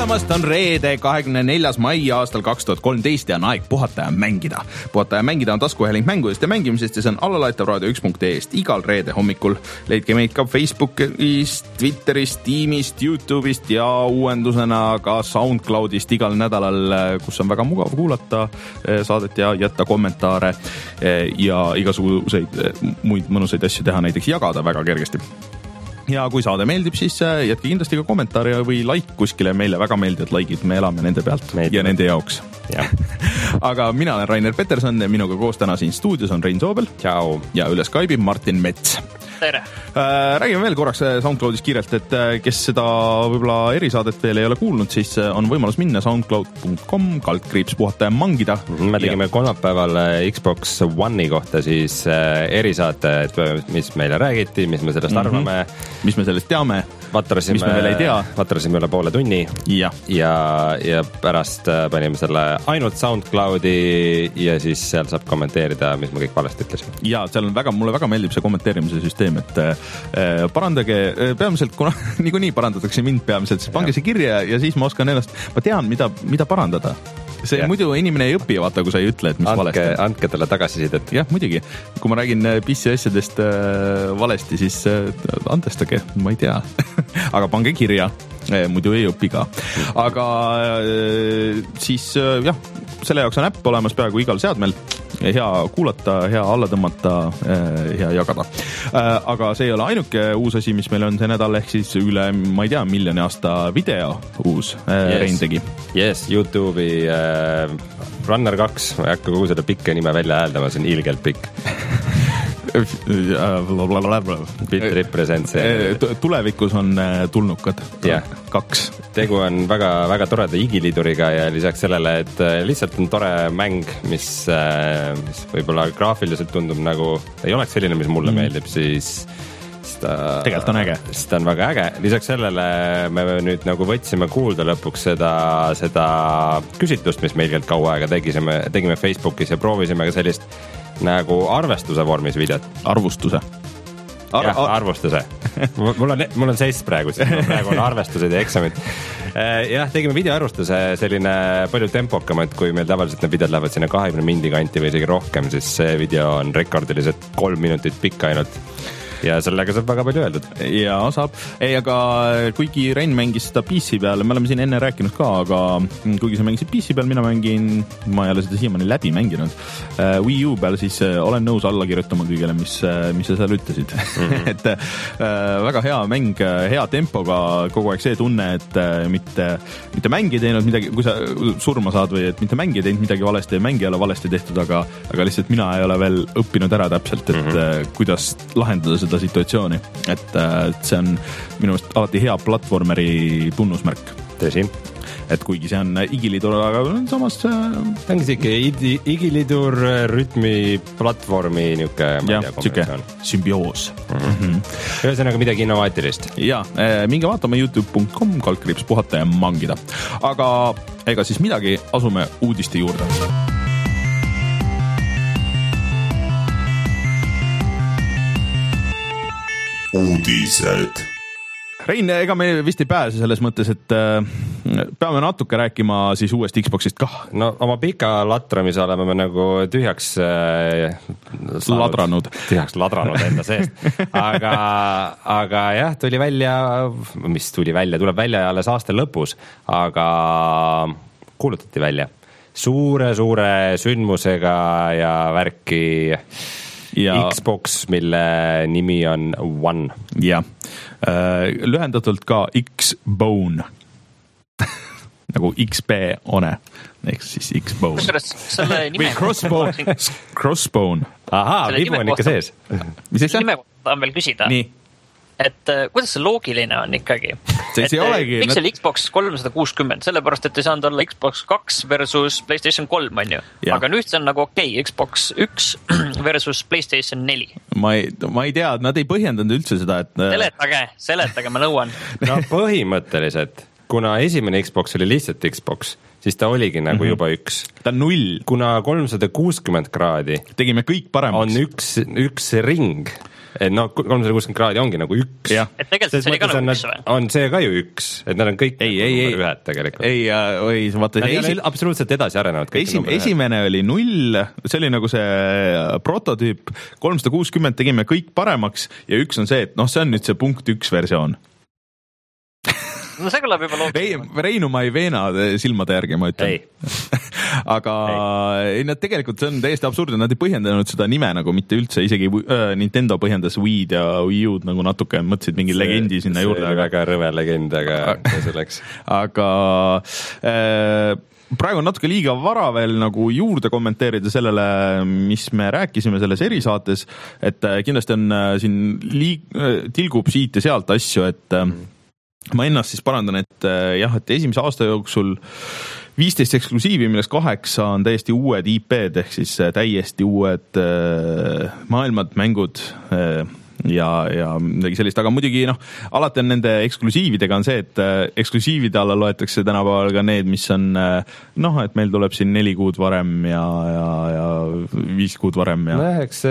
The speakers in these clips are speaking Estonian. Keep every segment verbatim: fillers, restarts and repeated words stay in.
tulemast, on reede, kahekümne neljas mai aastal kaks tuhat kolmteist ja on aeg puhata ja mängida. Puhata ja mängida on taskuhääling mängudest ja mängimisest ja see on allalaetav raadio üks punkt ee-st igal reede hommikul. Leidke meid ka Facebookist, Twitterist, Teamist, YouTube'ist ja uuendusena ka SoundCloudist igal nädalal, kus on väga mugav kuulata saadet ja jätta kommentaare ja igasuguseid muid mõnusaid asju teha, näiteks jagada väga kergesti. Ja kui saade meeldib, siis jätke kindlasti ka kommentaari või like kuskile, meile väga meeldivad likeid, me elame nende pealt Meeldib. Ja nende jaoks. Ja. Aga mina olen Rainer Peterson ja minuga koos täna siin stuudios on Rein Soobel. Ciao. Ja üle Skype'i Martin Mets. Tere. Räägime veel korraks SoundCloudis kiirelt, et kes seda võib-olla erisaadet veel ei ole kuulnud, siis on võimalus minna soundcloud punkt com, kaldkriips puhata ja mangida. Me tegime ja... kolmapäeval Xbox One'i kohta siis erisaate, mis meile räägiti, mis me sellest mm-hmm. arvame. Mis me sellest teame, vatrasime, mis me veel ei tea. Vatrasime üle poole tunni ja, ja, ja pärast panime selle ainult SoundCloudi ja siis seal saab kommenteerida, mis me kõik valesti ütlesime. Ja seal on väga, mulle väga meeldib see kommenteerimise süsteem, et äh, parandage, peamiselt, kuna niikuinii nii parandatakse mind peamiselt, siis pange see kirja ja siis ma oskan ennast, ma tean, mida, mida parandada. See ja. Muidu inimene ei õpi, vaata, kui sa ei ütle, et mis andke, valesti on. Andke talle tagasisidet. Jah, muidugi. Kui ma räägin P C asjadest äh, valesti, siis äh, andestage, ma ei tea. Aga pange kirja, äh, muidu ei õpi ka. Aga äh, siis äh, jah, selle jaoks on äpp olemas peaaegu igal seadmel. Hea kuulata, hea alla tõmmata, hea jagada. Aga see ei ole ainuke uus asi, mis meil on see nädal, ehk siis üle, ma ei tea, miljoni aasta video uus yes. Rein tegi. Yes, YouTube'i äh, Runner kaks, ma ei hakka kogu seda pikke nime välja hääldama, see on ilgelt pikk. Bit represents. Tulevikus on tulnukad yeah. kaks. Tegu on väga, väga toreda igiliduriga ja lisaks sellele, et lihtsalt on tore mäng, mis, mis võib-olla graafiliselt tundub nagu ei oleks selline, mis mulle mm. meeldib, siis ta, tegelikult on äge. Siis ta on väga äge. Lisaks sellele me nüüd nagu võtsime kuulda lõpuks seda, seda küsitlust, mis meil keelt kaua aega tegisime, tegime Facebookis ja proovisime ka sellist nagu arvestuse vormis videot. Arvustuse. Ar- Jah, arvustuse. mul on, mul on seist praegu, siis praegu on arvestused ja eksamid. Jah, tegime videoarvustuse selline palju tempokamaid, kui meil tavaliselt need videod lähevad sinna kahekümne mindi kanti või isegi rohkem, siis see video on rekordiliselt kolm minutit pikk ainult. Ja sellega saab väga palju öeldud. Ja saab. Ei, aga kuigi Rein mängis seda P C peal, me oleme siin enne rääkinud ka, aga kuigi sa mängisid P C peal, mina mängin, ma ei ole seda siiamaani läbi mänginud. Uh, Wii U peal siis uh, olen nõus alla kirjutama kõigele, mis, uh, mis sa seal ütlesid. Mm-hmm. et uh, väga hea mäng, hea tempoga, kogu aeg see tunne, et uh, mitte, mitte mängi teinud midagi, kui sa surma saad või et mitte mängi teinud midagi valesti ja mängi ei ole valesti tehtud, aga, aga lihtsalt mina ei ole veel õppinud ära täpselt, et mm-hmm. uh, kuidas lahendada seda situatsiooni, et, et see on minu meelest alati hea platvormeri tunnusmärk. Tõsi. Et kuigi see on igilidur, aga samas mängis ikka igilidur rütmi platvormi niuke, ja, siuke sümbioos. Mm-hmm. Ühesõnaga midagi innovaatilist. Ja, minge vaatame youtube punkt com, kaldkriips puhata ja mangida. Aga ega siis midagi, asume uudiste juurde. Uudised. Rein, ega me vist ei pääse selles mõttes, et äh, peame natuke rääkima siis uuest Xboxist kah. No oma pika latramise oleme me nagu tühjaks äh, saanud, ladranud. Tühjaks ladranud enda seest. Aga, aga jah, tuli välja, mis tuli välja, tuleb välja alles aasta lõpus, aga kuulutati välja suure-suure sündmusega ja värki ja Xbox, mille nimi on One. Ja, äh, lühendatult ka X-Bone. nagu X B one, ehk siis X-Bone. või Crossbone. Crossbone. Ahaa, vibu on ikka sees. Mis selle nime kohta on veel küsida? Nii. Et uh, kuidas see loogiline on ikkagi? See, see olegi, miks oli Xbox kolmsada kuuskümmend? Sellepärast, et ei saanud olla Xbox kaks versus PlayStation kolm, on ju. Ja. Aga nüüd see on nagu okei, okay, Xbox üks versus PlayStation neli. Ma ei, ma ei tea, nad ei põhjendanud üldse seda, et... Seletage, seletage, ma nõuan. No põhimõtteliselt, kuna esimene Xbox oli lihtsalt Xbox, siis ta oligi nagu mm-hmm. juba üks. Ta on null. Kuna kolmsada kuuskümmend kraadi tegime kõik paremaks. On üks, üks ring, et no kolmsada kuuskümmend kraadi ongi nagu üks. et tegelikult see oli ka nagu üks või? On see ka ju üks, et nad on kõik ei, ei, ei, ühed tegelikult. ei, ei, vaata. Nad ei esi... ole absoluutselt edasi arenenud. Esim, esimene oli null, see oli nagu see prototüüp, kolmsada kuuskümmend tegime kõik paremaks ja üks on see, et noh, see on nüüd see punkt üks versioon. No see kõlab juba loogiliselt. Reinu ma ei veena silmade järgi, ma ütlen. aga ei. Ei, nad tegelikult see on täiesti absurdne, nad ei põhjendanud seda nime nagu mitte üldse, isegi äh, Nintendo põhjendas Wii'd ja Wii U'd nagu natuke, mõtlesid mingi see, legendi sinna see juurde. See oli aga... väga rõve legend, aga see läks. aga äh, praegu on natuke liiga vara veel nagu juurde kommenteerida sellele, mis me rääkisime selles erisaates, et kindlasti on siin liig... tilgub siit ja sealt asju, et mm. ma ennast siis parandan, et jah, et esimese aasta jooksul viisteist eksklusiivi, millest kaheksa on täiesti uued I P-d ehk siis täiesti uued maailmad, mängud ja, ja midagi sellist, aga muidugi noh, alati on nende eksklusiividega on see, et eksklusiivide alla loetakse tänapäeval ka need, mis on noh, et meil tuleb siin neli kuud varem ja, ja, ja viis kuud varem ja no eks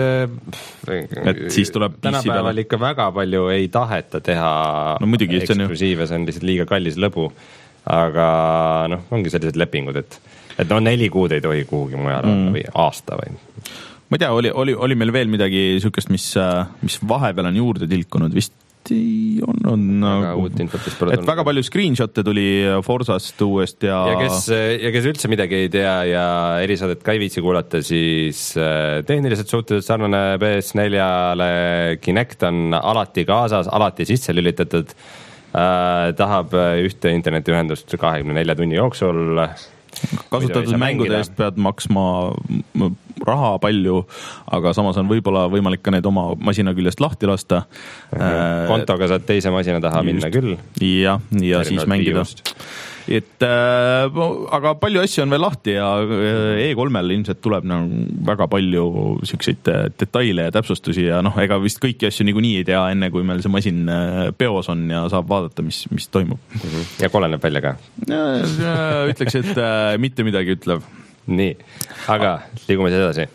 et siis tuleb tänapäeval ikka väga palju ei taheta teha no, muidugi, eksklusiive, see on lihtsalt liiga kallis lõbu, aga noh, ongi sellised lepingud, et, et no neli kuud ei tohi kuhugi mujal mm. või aasta või ma ei tea, oli, oli, oli meil veel midagi sükest, mis, mis vahepeal on juurde tilkunud, vist ei olnud nagu, et väga palju screenshot'e tuli Forsast uuest ja ja kes, ja kes üldse midagi ei tea ja erisaadet ka ei viitsi kuulata, siis tehniliselt suhteliselt sarnane P S neljale Kinect on alati kaasas, alati sisse lülitatud, äh, tahab ühte internetiühendust kahekümne nelja tunni jooksul. Kasutatud mängude eest pead maksma raha palju, aga samas on võib-olla võimalik ka need oma masina küljest lahti lasta. Kontoga saad teise masina taha just minna küll. Ja, ja siis mängida. Et, äh, aga palju asju on veel lahti ja E kolmel ilmselt tuleb nagu väga palju siukseid detaile ja täpsustusi ja noh, ega vist kõiki asju niikuinii ei tea enne, kui meil see masin peos on ja saab vaadata, mis, mis toimub. Ja koleneb välja ka? Ütleks, et äh, mitte midagi ütlev. Nii, aga liigume siis edasi.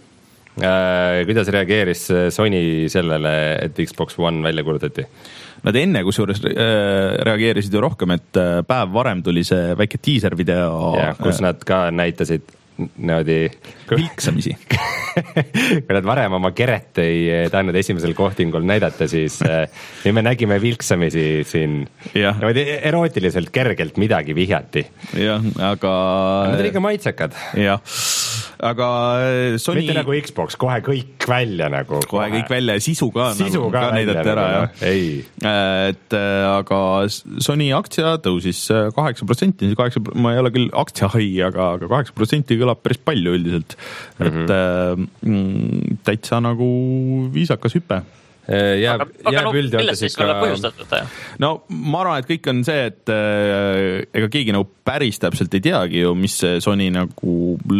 Äh, kuidas reageeris Sony sellele, et Xbox One välja kuulutati? Nad enne kusjuures reageerisid ju rohkem, et päev varem tuli see väike teaser video. Ja, kus nad ka näitasid niimoodi vilksamisi. Kui nad varem oma keret ei tahtnud esimesel kohtingul näidata, siis ja me nägime vilksamisi siin niimoodi erootiliselt kergelt midagi vihjati. Jah, aga nad olid ikka maitsekad. Jah, aga Sony mitte nagu Xbox, kohe kõik välja nagu. Kohe, kohe kõik välja ja sisu ka, sisu nagu, ka, ka näidati ära. Nagu, ei. Et aga Sony aktsia tõusis kaheksa protsenti, kaheksa, ma ei ole küll aktsia hai, aga, aga kaheksa protsenti kõlab päris palju üldiselt. Et mm-hmm. mm, täitsa nagu viisakas hüpe. Jääb, aga, aga jääb no, millest siis olla põhjustatud? No ma arvan, et kõik on see, et äh, ega keegi nagu päris täpselt ei teagi ju, mis see Sony nagu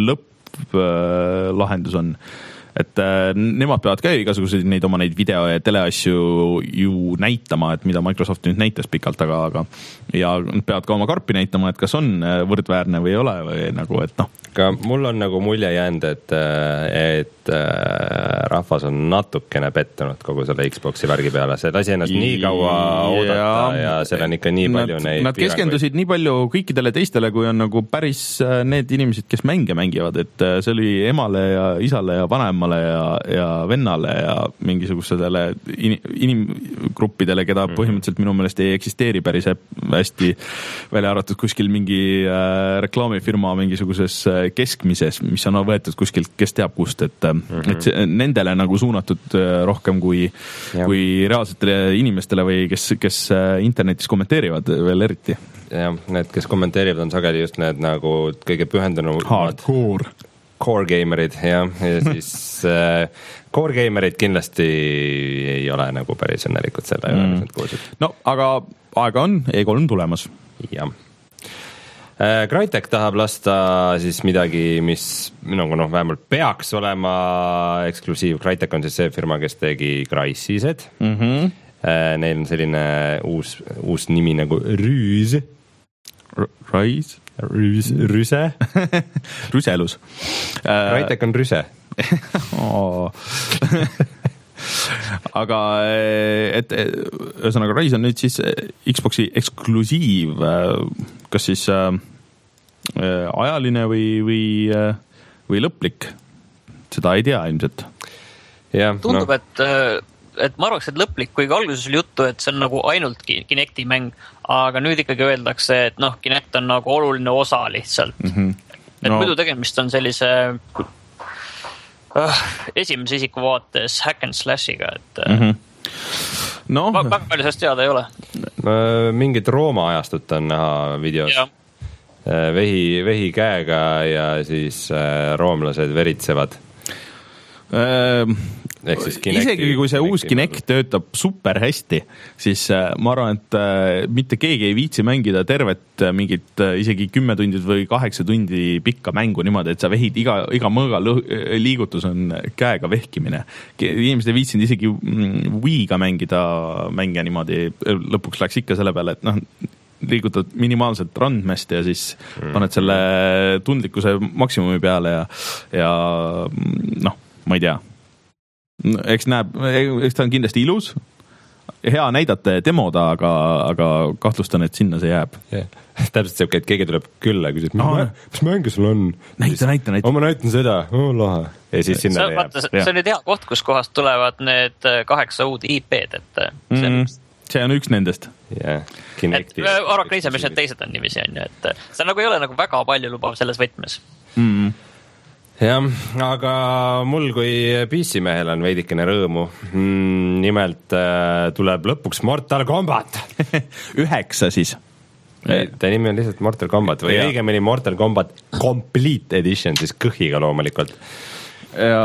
lõpplahendus on. Et äh, nemad peavad ka igasuguseid neid oma neid video ja teleasju ju näitama, et mida Microsoft nüüd näitas pikalt, aga, aga ja peavad ka oma karpi näitama, et kas on võrdväärne või ei ole või nagu, et noh. Aga mul on nagu mulje jäänud, et, et rahvas on natukene pettunud kogu selle Xboxi värgi peale. See lasi ennast nii kaua oodata ja, ja seal on ikka nii palju nad, neid nad keskendusid nii palju kõikidele teistele, kui on nagu päris need inimesed, kes mänge mängivad, et see oli emale ja isale ja vanemale ja, ja vennale ja mingisugustele inimgruppidele, keda mm-hmm. põhimõtteliselt minu meelest ei eksisteeri päris hästi, välja arvatud kuskil mingi reklaamifirma mingisuguses keskmises, mis on võetud kuskilt, kes teab kust, et, mm-hmm. et see, nendele nagu suunatud rohkem kui, kui reaalsetele inimestele või kes, kes internetis kommenteerivad veel eriti. Ja, need, kes kommenteerivad, on sageli just need nagu kõige pühendunud hardcore core gamerid, ja, ja siis äh, core gamerid kindlasti ei ole nagu päris õnnelikud selle mm. üle, mis nad kuulsid. No, aga aega on, E kolm tulemas. Jah. Crytek tahab lasta siis midagi, mis nagu noh, vähemalt peaks olema eksklusiiv. Crytek on siis see firma, kes tegi Crysised. Mm-hmm. Neil on selline uus, uus nimi nagu Rüüs. Rüüs? Rüüs, Rüse? Rüselus. Crytek on Rüse. Oh. aga et ühesõnaga Rise on nüüd siis Xboxi eksklusiiv, kas siis äh, ajaline või, või, või lõplik, seda ei tea ilmselt. Ja, tundub no., et et ma arvaks, et lõplik, kuigi alguses oli juttu, et see on nagu ainult Kinecti mäng, aga nüüd ikkagi öeldakse, et noh, Kinect on nagu oluline osa lihtsalt. Mm-hmm. Et no. Muidu tegemist on sellise uh, esimese isiku vaates hack and slashiga, et mm-hmm. no. väga palju sellest teada ei ole. Mingid Rooma ajastut on näha videos. Ja. Vehi, vehi käega ja siis roomlased veritsevad. Ähm, isegi kui see uus Kinect töötab super hästi, siis ma arvan, et mitte keegi ei viitsi mängida tervet mingit isegi kümme tundid või kaheksa tundi pikka mängu niimoodi, et sa vehid iga, iga mõõga liigutus on käega vehkimine. Inimesed ei viitsinud isegi Wii'ga mängida mänge niimoodi, lõpuks läks ikka selle peale, et noh, liigutad minimaalselt randmest ja siis paned selle tundlikkuse maksimumi peale ja, ja noh, ma ei tea. Eks näeb, eks ta on kindlasti ilus, hea näidata ja demoda, aga, aga kahtlustan, et sinna see jääb. Yeah. Täpselt see, et keegi tuleb külla ja küsib, mis mänge sul on? Näita, näita, näita. Oh, ma näitan seda, oh, lahe. Ja siis sinna see, vaata, see on nüüd hea koht, kus kohast tulevad need kaheksa uud I P-d, et see on, mm, see on üks nendest. Yeah. Oracle ise, mis need teised on nimisi, on ju, et see nagu ei ole nagu väga palju lubav selles võtmes. Mm. Jah, aga mul kui P C mehel on veidikene rõõmu. Mm, nimelt äh, tuleb lõpuks Mortal Kombat. Üheksa siis. Ta nimi on lihtsalt Mortal Kombat või õigemini Mortal Kombat Complete Edition, siis kõhiga loomulikult. Ja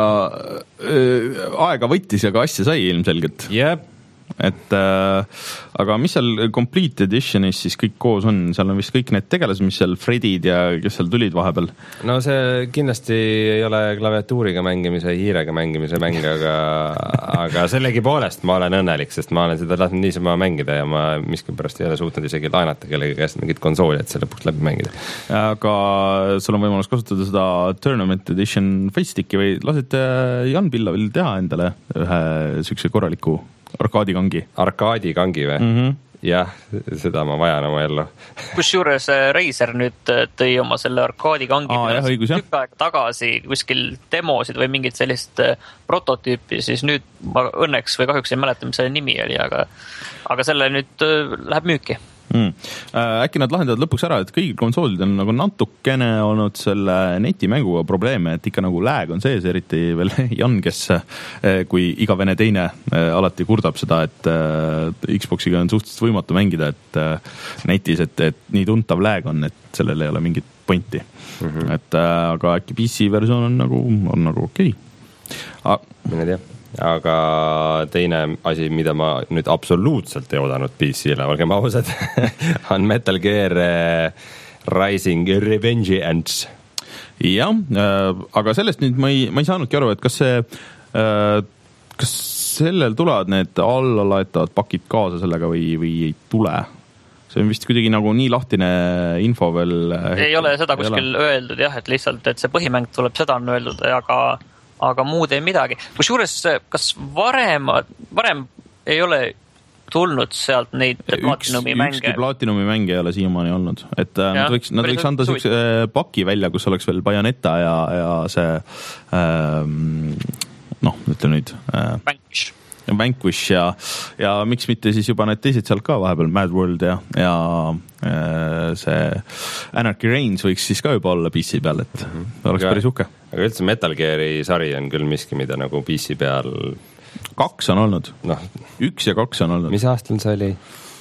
äh, aega võttis ja ka asja sai ilmselgelt. Jep. Et äh, aga mis seal Complete Editionis siis kõik koos on, seal on vist kõik need tegelased, mis seal Fredid ja kes seal tulid vahepeal. No see kindlasti ei ole klaviatuuriga mängimise, hiirega mängimise mäng, aga, aga sellegi poolest ma olen õnnelik, sest ma olen seda lasknud niisama mängida ja ma miskipärast ei ole suutnud isegi laenata kellegi käest mingit konsooli, et see lõpuks läbi mängida. Aga sul on võimalus kasutada seda Tournament Edition Facesticki või lasete Jan Pillavil teha endale ühe sükse korraliku arkaadikangi. Arkaadikangi või? Mm-hmm. Jah, seda ma vajan oma ellu. Kusjuures Razer nüüd tõi oma selle arkaadikangi Aa, jah, õigus, tükk aega tagasi kuskil demosid või mingit sellist prototüüpi, siis nüüd ma õnneks või kahjuks ei mäleta, mis selle nimi oli, aga, aga selle nüüd läheb müüki. Mm. Äkki nad lahendavad lõpuks ära, et kõigil konsoolid on nagu natukene olnud selle netimänguga probleeme, et ikka nagu lag on sees, eriti veel Jan, kes kui iga vene teine alati kurdab seda, et Xboxiga on suhteliselt võimatu mängida, et netis, et, et nii tuntav lag on, et sellel ei ole mingit pointi. Mm-hmm. Et aga äkki P C versioon on nagu, on nagu okei. Okay. Mine tea. Aga teine asi, mida ma nüüd absoluutselt ei oodanud P C-le, olgem ausad, on Metal Gear Rising Revengeance. Jah, aga sellest nüüd ma ei, ma ei saanudki aru, et kas see, kas sellel tulevad need allalaetavad pakid kaasa sellega või, või ei tule? See on vist kuidagi nagu nii lahtine info veel. Ei ole seda kuskil öeldud jah, et lihtsalt, et see põhimäng tuleb, seda on öeldud, aga aga muud ei midagi. Kusjuures, kas varem, varem ei ole tulnud sealt neid Platinumi üks, mänge? Ükski Platinumi mänge ei ole siiamaani olnud. Et ja, nad võiks, nad võiks anda sükse paki välja, kus oleks veel Bayonetta ja, ja see ähm, noh, ütle nüüd äh, Vanquish. Vanquish ja, ja miks mitte siis juba need teised sealt ka vahepeal, Mad World ja, ja äh, see Anarchy Reigns võiks siis ka juba olla P C peal, et mm-hmm. oleks aga, päris uhke. Aga üldse Metal Geari sari on küll miski, mida nagu P C peal kaks on olnud, no. üks ja kaks on olnud. Mis aastal see oli?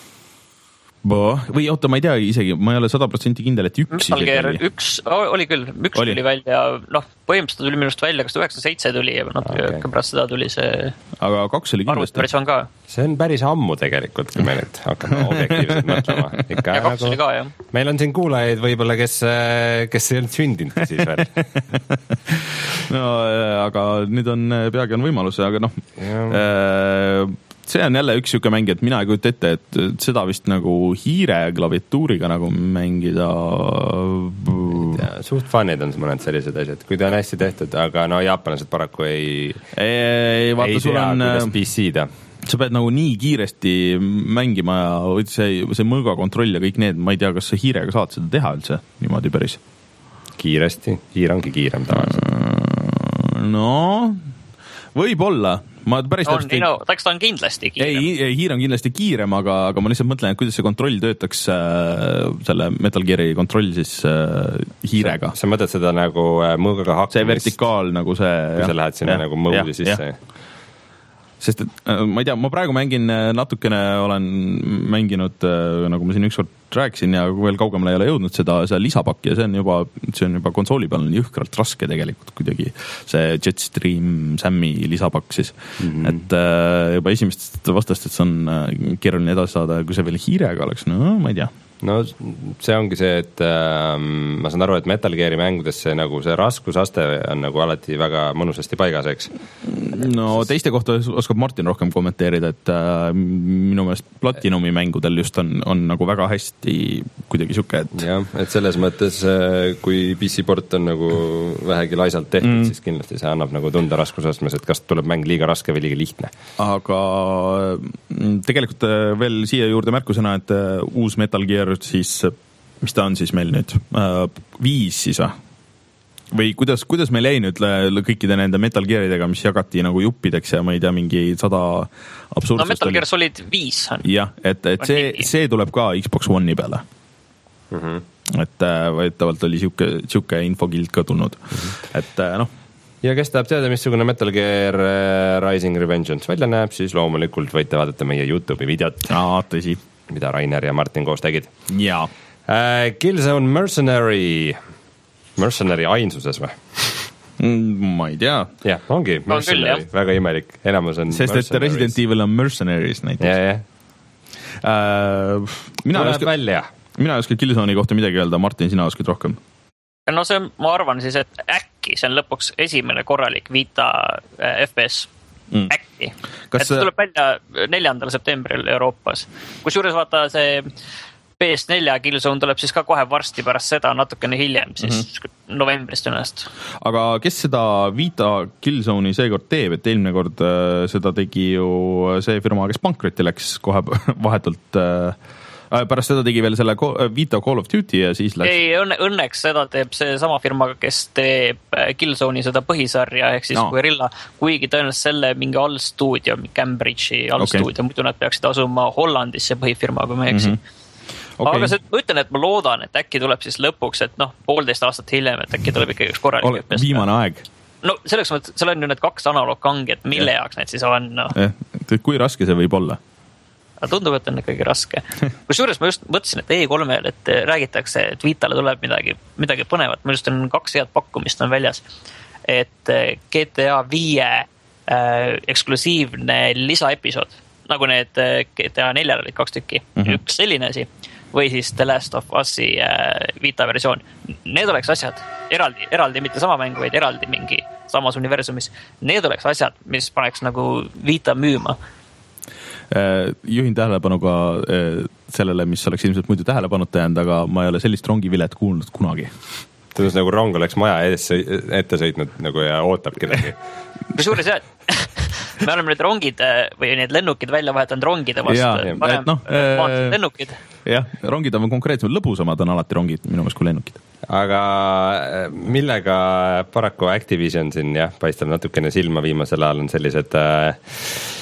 Bo. Või oota, ma ei tea isegi, ma ei ole sada protsenti kindel, et üks Metal Gear üks oli küll, üks oli. tuli välja, noh, põhimõtteliselt tuli minust välja, kas üheksa seitse tuli ja natuke okay. pärast seda tuli see aga kaks oli kindlasti. Ka. See on päris ammu tegelikult, kui me nüüd hakkame objektiivselt mõtlema. Ikka, ja kaks nagu, oli ka, jah. Meil on siin kuulajaid võib-olla, kes, kes ei olnud sündinud siis veel. no aga nüüd on, peagi on võimalus, aga noh äh, see on jälle üks siuke mäng, et mina ei kujuta ette, et seda vist nagu hiire klaviatuuriga nagu mängida. suht fun'id on mõned sellised asjad, kui ta on hästi tehtud, aga no jaapanlased paraku ei ei, vaata, ei tea, kuidas P C-da. Sa pead nagu nii kiiresti mängima ja see, see mõõga kontroll ja kõik need, ma ei tea, kas sa hiirega saad seda teha üldse niimoodi päris? Kiiresti, hiir ongi kiirem tavaliselt. No, võib-olla. Ma päris on, täpselt... no, taks ta on kindlasti kiirem. Ei, ei, hiir on kindlasti kiirem, aga, aga ma lihtsalt mõtlen, et kuidas see kontroll töötaks äh, selle Metal Gear'i kontroll siis äh, hiirega. Sa, sa mõtled seda nagu äh, mõõgaga hakkimist? See vertikaal nagu see... Kui ja, sa lähed sinna ja, nagu mõõdi sisse. Sest et ma ei tea, ma praegu mängin natukene, olen mänginud, nagu ma siin ükskord rääkisin ja veel kaugemale ei ole jõudnud seda, seda lisapakki ja see on juba, see on juba konsooli peal jõhkralt raske tegelikult kuidagi see Jetstream Sammi lisapakk siis. Mm-hmm. Et juba esimestest vastastest on keeruline edasi saada, kui see veel hiirega oleks, no ma ei tea. No see ongi see, et äh, ma saan aru, et Metal Gear'i mängudesse nagu see raskusaste on nagu alati väga mõnusasti paigas, eks? No teiste kohta oskab Martin rohkem kommenteerida, et äh, minu meelest Platinumi mängudel just on, on nagu väga hästi kuidagi siuke, et... jah, et selles mõttes, kui P C-port on nagu vähegi laisalt tehtud, mm. siis kindlasti see annab nagu tunda raskusastmes, et kas tuleb mäng liiga raske või liiga lihtne. Aga tegelikult veel siia juurde märkusena, et uus Metal Gear siis, mis ta on siis meil nüüd? Viis siis või? Või kuidas, kuidas meil jäi nüüd kõikide nende Metal Gearidega, mis jagati nagu juppideks ja ma ei tea, mingi sada absurdsust. No Metal Gear Solid viis on. Jah, et, et see, see tuleb ka Xbox One'i peale. Mm-hmm. Et võetavalt oli siuke, siuke infokild ka tulnud. Mm-hmm. Et noh. Ja kes tahab teada, missugune Metal Gear Rising Revengeance välja näeb, siis loomulikult võite vaadata meie YouTube'i videot. Aa, tõsi. Mida Rainer ja Martin koos tegid. Jaa. Uh, Killzone Mercenary. Mercenary ainsuses või? Mm, ma ei tea. Jah, ongi Mercenary. Küll, väga imelik. Enamus on sest et Resident Evil on Mercenaries näiteks. Ja, ja. Uh, mina tuleb oska, välja. Mina ei oska Killzone'i kohta midagi öelda. Martin, sina oskad rohkem. No see, ma arvan siis, et äkki see on lõpuks esimene korralik Vita F P S. Mm. Äkki. Kas... Et see tuleb välja neljandal septembril Euroopas. Kusjuures vaata see P S four Killzone tuleb siis ka kohe varsti pärast seda natukene hiljem, siis mm-hmm. novembrist ennast. Aga kes seda Vita Killzone'i seekord teeb, et eelmine kord äh, seda tegi ju see firma, kes pankrotti läks kohe vahetult äh, pärast seda tegi veel selle Vita Call of Duty ja siis läks... Ei, õnne, õnneks seda teeb see sama firma, kes teeb Killzone'i seda põhisarja, ehk siis no. Guerrilla, kuigi tõenäoliselt selle mingi allstuudio, Cambridge'i allstuudio, okay. Muidu nad peaksid asuma Hollandisse põhifirma, kui ma ei eksi. Mm-hmm. Okay. Aga see, ma ütlen, et ma loodan, et äkki tuleb siis lõpuks, et noh, poolteist aastat hiljem, et äkki tuleb ikkagi üks korralik Ole, viimane aeg. No selleks mõttes, seal on ju need kaks analoogkangi, et mille ja. jaoks need siis on no. eh, kui raske see võib olla? Tundub, et on ikkagi raske. Kusjuures ma just mõtlesin, et E kolmel, et räägitakse, et Vitale tuleb midagi, midagi põnevat. Ma just on kaks head pakkumist on väljas. Et G T A viie äh, eksklusiivne lisaepisood, nagu need G T A neljal olid kaks tükki. Mm-hmm. Üks selline asi. Või siis The Last of Us'i äh, Vita versioon. Need oleks asjad eraldi, eraldi mitte sama mäng, vaid eraldi mingi samas universumis. Need oleks asjad, mis paneks nagu Vita müüma. Juhin tähelepanu ka sellele, mis oleks ilmselt muidu tähelepanuta jäänud, aga ma ei ole sellist rongivilet kuulnud kunagi. Tõenäoliselt nagu rong oleks maja ette, ette sõitnud nagu ja ootab kedagi. Kusjuures jah, me oleme need rongid või need lennukid välja vahetanud rongide vastu. Ja, Varem, no, äh, lennukid. Jah, rongid on konkreetselt lõbusamad, on alati rongid minu meelest kui lennukid. Aga millega paraku Activision siin jah, paistab natukene silma viimasel ajal on sellised... Äh,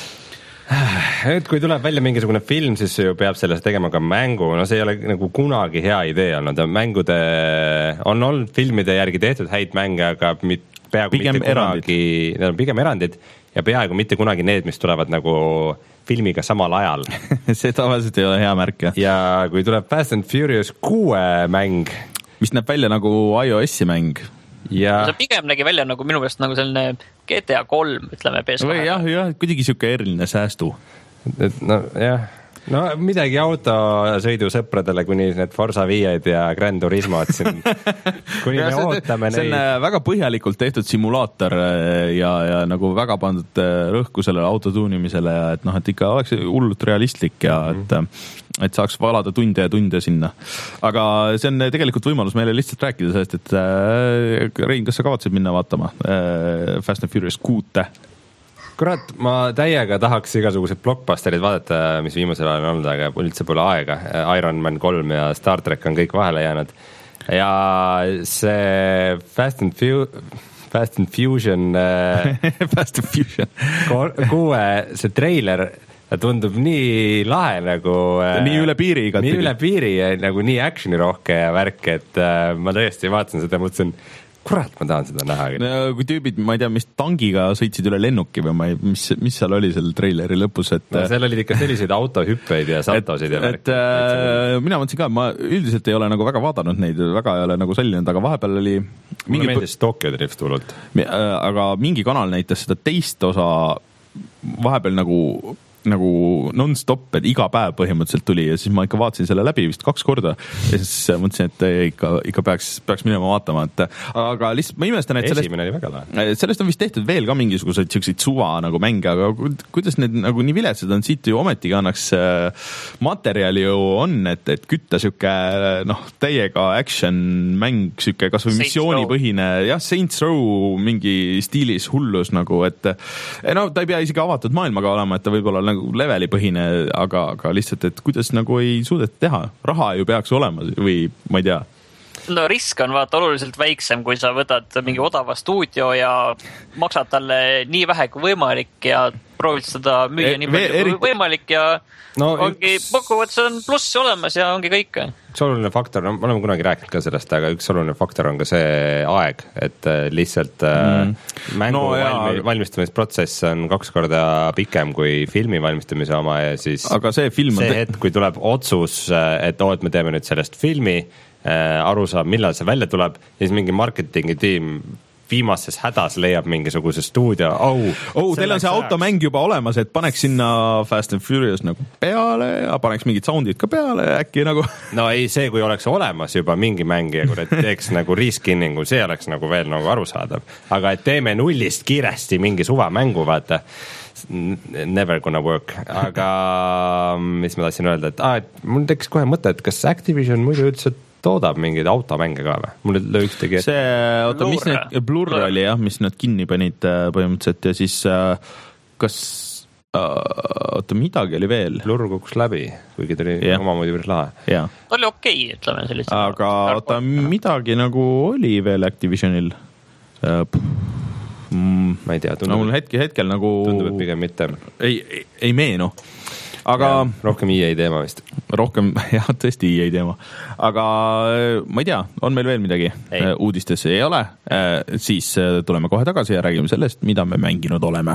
et kui tuleb välja mingisugune film, siis ju peab selles tegema ka mängu, no see ei ole nagu kunagi hea idee olnud, mängude on olnud filmide järgi tehtud häid mänge, aga mit, peaaegu pigem mitte kunagi, need on pigem erandid ja peaaegu mitte kunagi need, mis tulevad nagu filmiga samal ajal. See tavaliselt ei ole hea märk, jah. Ja kui tuleb Fast and Furious kuue mäng, mis näeb välja nagu iOS-i mäng, ja see pigem nägi välja nagu minu meelest nagu selline G T A kolm, ütleme P S kahe. Või jah, jah, kuidagi siuke eriline säästu. Et, no jah. no midagi autosõidusõpradele, kuni need Forza viied ja Gran Turismod siin, kuni me see, ootame see neid. See on väga põhjalikult tehtud simulaator ja, ja nagu väga pandud rõhku sellele auto tuunimisele ja et noh, et ikka oleks hullult realistlik ja mm-hmm. et, et saaks valada tunde ja tunde sinna. Aga see on tegelikult võimalus meile lihtsalt rääkida sellest, et äh, Rein, kas sa kavatsed minna vaatama äh, Fast and Furious kuute? Kurat, ma täiega tahaks igasugused blockbusterid vaadata, mis viimasel ajal on olnud, aga üldse pole aega. Iron Man kolm ja Star Trek on kõik vahele jäänud. Ja see Fast and Fu- Fast and Fusion Fast and Fusion kuue, see treiler tundub nii lahe nagu nii üle piiri igati. Nii üle piiri ja nagu nii actioni rohke ja värk, et äh, ma tõesti vaatasin seda ja mõtlesin, kurat, ma tahan seda näha. No, kui tüübid, ma ei tea, mis tangiga sõitsid üle lennuki või ma ei, mis, mis seal oli seal treileri lõpus, et no, seal olid ikka selliseid autohüppeid ja saltosid et, ja värk. Et, äh, mina mõtlesin ka, ma üldiselt ei ole nagu väga vaadanud neid, väga ei ole nagu sallinud, aga vahepeal oli mingi... mulle meeldis Tokyo Drift hullult. Aga mingi kanal näitas seda teist osa vahepeal nagu nagu non-stop, et iga päev põhimõtteliselt tuli ja siis ma ikka vaatasin selle läbi vist kaks korda ja siis mõtlesin, et ikka, ikka peaks, peaks minema vaatama, et aga lihtsalt ma imestan, et sellest, esimene oli väga lahe. Sellest on vist tehtud veel ka mingisuguseid selliseid suva nagu mänge, aga kuidas need nagu nii viletsad on, siit ju ometigi annaks materjali ju on, et, et kütta süke noh, täiega action mäng, süke kas või missioonipõhine, jah, Saints Row mingi stiilis hullus nagu, et no ta ei pea isegi avatud maailmaga olema, et ta võib olla nagu leveli põhine, aga, aga lihtsalt, et kuidas nagu ei suudeta teha. Raha ju peaks olema või ma ei tea. No risk on vaata oluliselt väiksem, kui sa võtad mingi odava stuudio ja maksad talle nii vähe kui võimalik ja proovid seda müüa e, nii palju eri... kui võimalik ja no, ongi üks... kokkuvõttes on pluss olemas ja ongi kõik. Üks oluline faktor, no me oleme kunagi rääkinud ka sellest, aga üks oluline faktor on ka see aeg, et lihtsalt mm. mängu no, valmi, valmistamisprotsess on kaks korda pikem kui filmi valmistamise oma ja siis aga see, film see on... hetk, kui tuleb otsus, et oo, et me teeme nüüd sellest filmi, aru saab, millal see välja tuleb ja siis mingi marketingi tiim viimases hädas leiab mingisuguse stuudio oh, oh, teil on see automäng juba olemas, et paneks sinna Fast and Furious nagu peale ja paneks mingid soundid ka peale äkki nagu no ei, see kui oleks olemas juba mingi mäng ja kui teeks nagu reskinningu, see oleks nagu veel nagu arusaadav, aga et teeme nullist kiiresti mingi suva mängu, vaata never gonna work, aga mis ma tahtsin öelda, et, ah, et mul tekkis kohe mõte, et kas Activision muidu üldse toodab mingeid automänge ka või? Mul lõiks tegi... See, oota, mis need, Blur oli jah, mis nad kinni panid põhimõtteliselt ja siis kas, oota, midagi oli veel? Blur kukkus läbi, kuigi ta oli yeah. omamoodi päris lahe. Yeah. Oli okei, ütleme sellist. Aga oota, midagi nagu oli veel Activisionil. Mm, ma ei tea, tundub, no, mul hetkel, hetkel nagu... Tundub, et pigem mitte. Ei, ei, ei meenu. Aga ja, rohkem E A teema vist. Rohkem, jah, tõesti E A teema. Aga ma ei tea, on meil veel midagi ei. Uudistes ei ole, siis tuleme kohe tagasi ja räägime sellest, mida me mänginud oleme.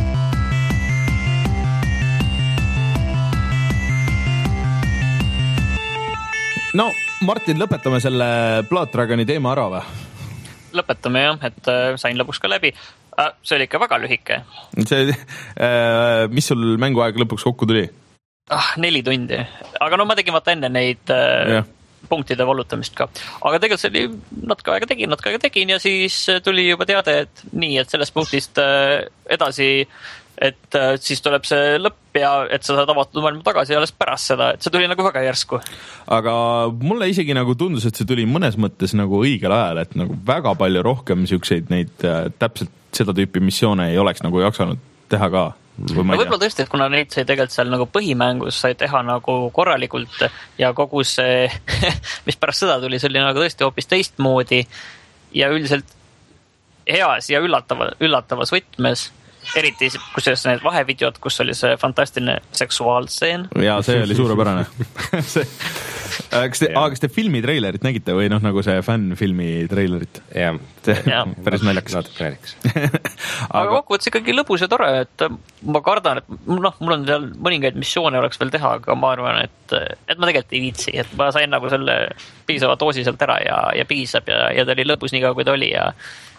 No, Martin, lõpetame selle Blood Dragoni teema ära või? Lõpetame jah, et sain lõpuks ka läbi. See oli ikka väga lühike. See, mis sul mänguaeg lõpuks kokku tuli? Ah, neli tundi. Aga no ma tegin vaata enne neid ja. punktide valutamist ka. Aga tegelikult see oli natuke aega tegin, natuke aega tegin ja siis tuli juba teade, et nii, et sellest punktist edasi, et siis tuleb see lõpp ja et sa saad avatud maailma tagasi ja alles pärast seda, et see tuli nagu väga järsku. Aga mulle isegi nagu tundus, et see tuli mõnes mõttes nagu õigel ajal, et nagu väga palju rohkem siukseid neid äh, täpselt seda tüüpi missioone ei oleks nagu jaksanud teha ka. No võib-olla tõesti, et kuna neid sai tegelikult seal nagu põhimängus sai teha nagu korralikult ja kogu see, mis pärast sõda tuli, see oli nagu tõesti hoopis teistmoodi ja üldiselt heas ja üllatava, üllatavas võtmes. Eriti kusjuures need vahevideod, kus oli see fantastiline seksuaalstseen. Jaa, see oli suurepärane. see, kas te, aga kas te filmi treilerit nägite või noh, nagu see fännfilmi treilerit? Jah, päris naljakas. aga kokkuvõttes ikkagi lõbus ja tore, et ma kardan, et noh, mul on seal mõningaid missioone oleks veel teha, aga ma arvan, et, et ma tegelikult ei viitsi, et ma sain nagu selle piisava doosi sealt ära ja, ja piisab ja, ja ta oli lõbus nii kaua, kui ta oli ja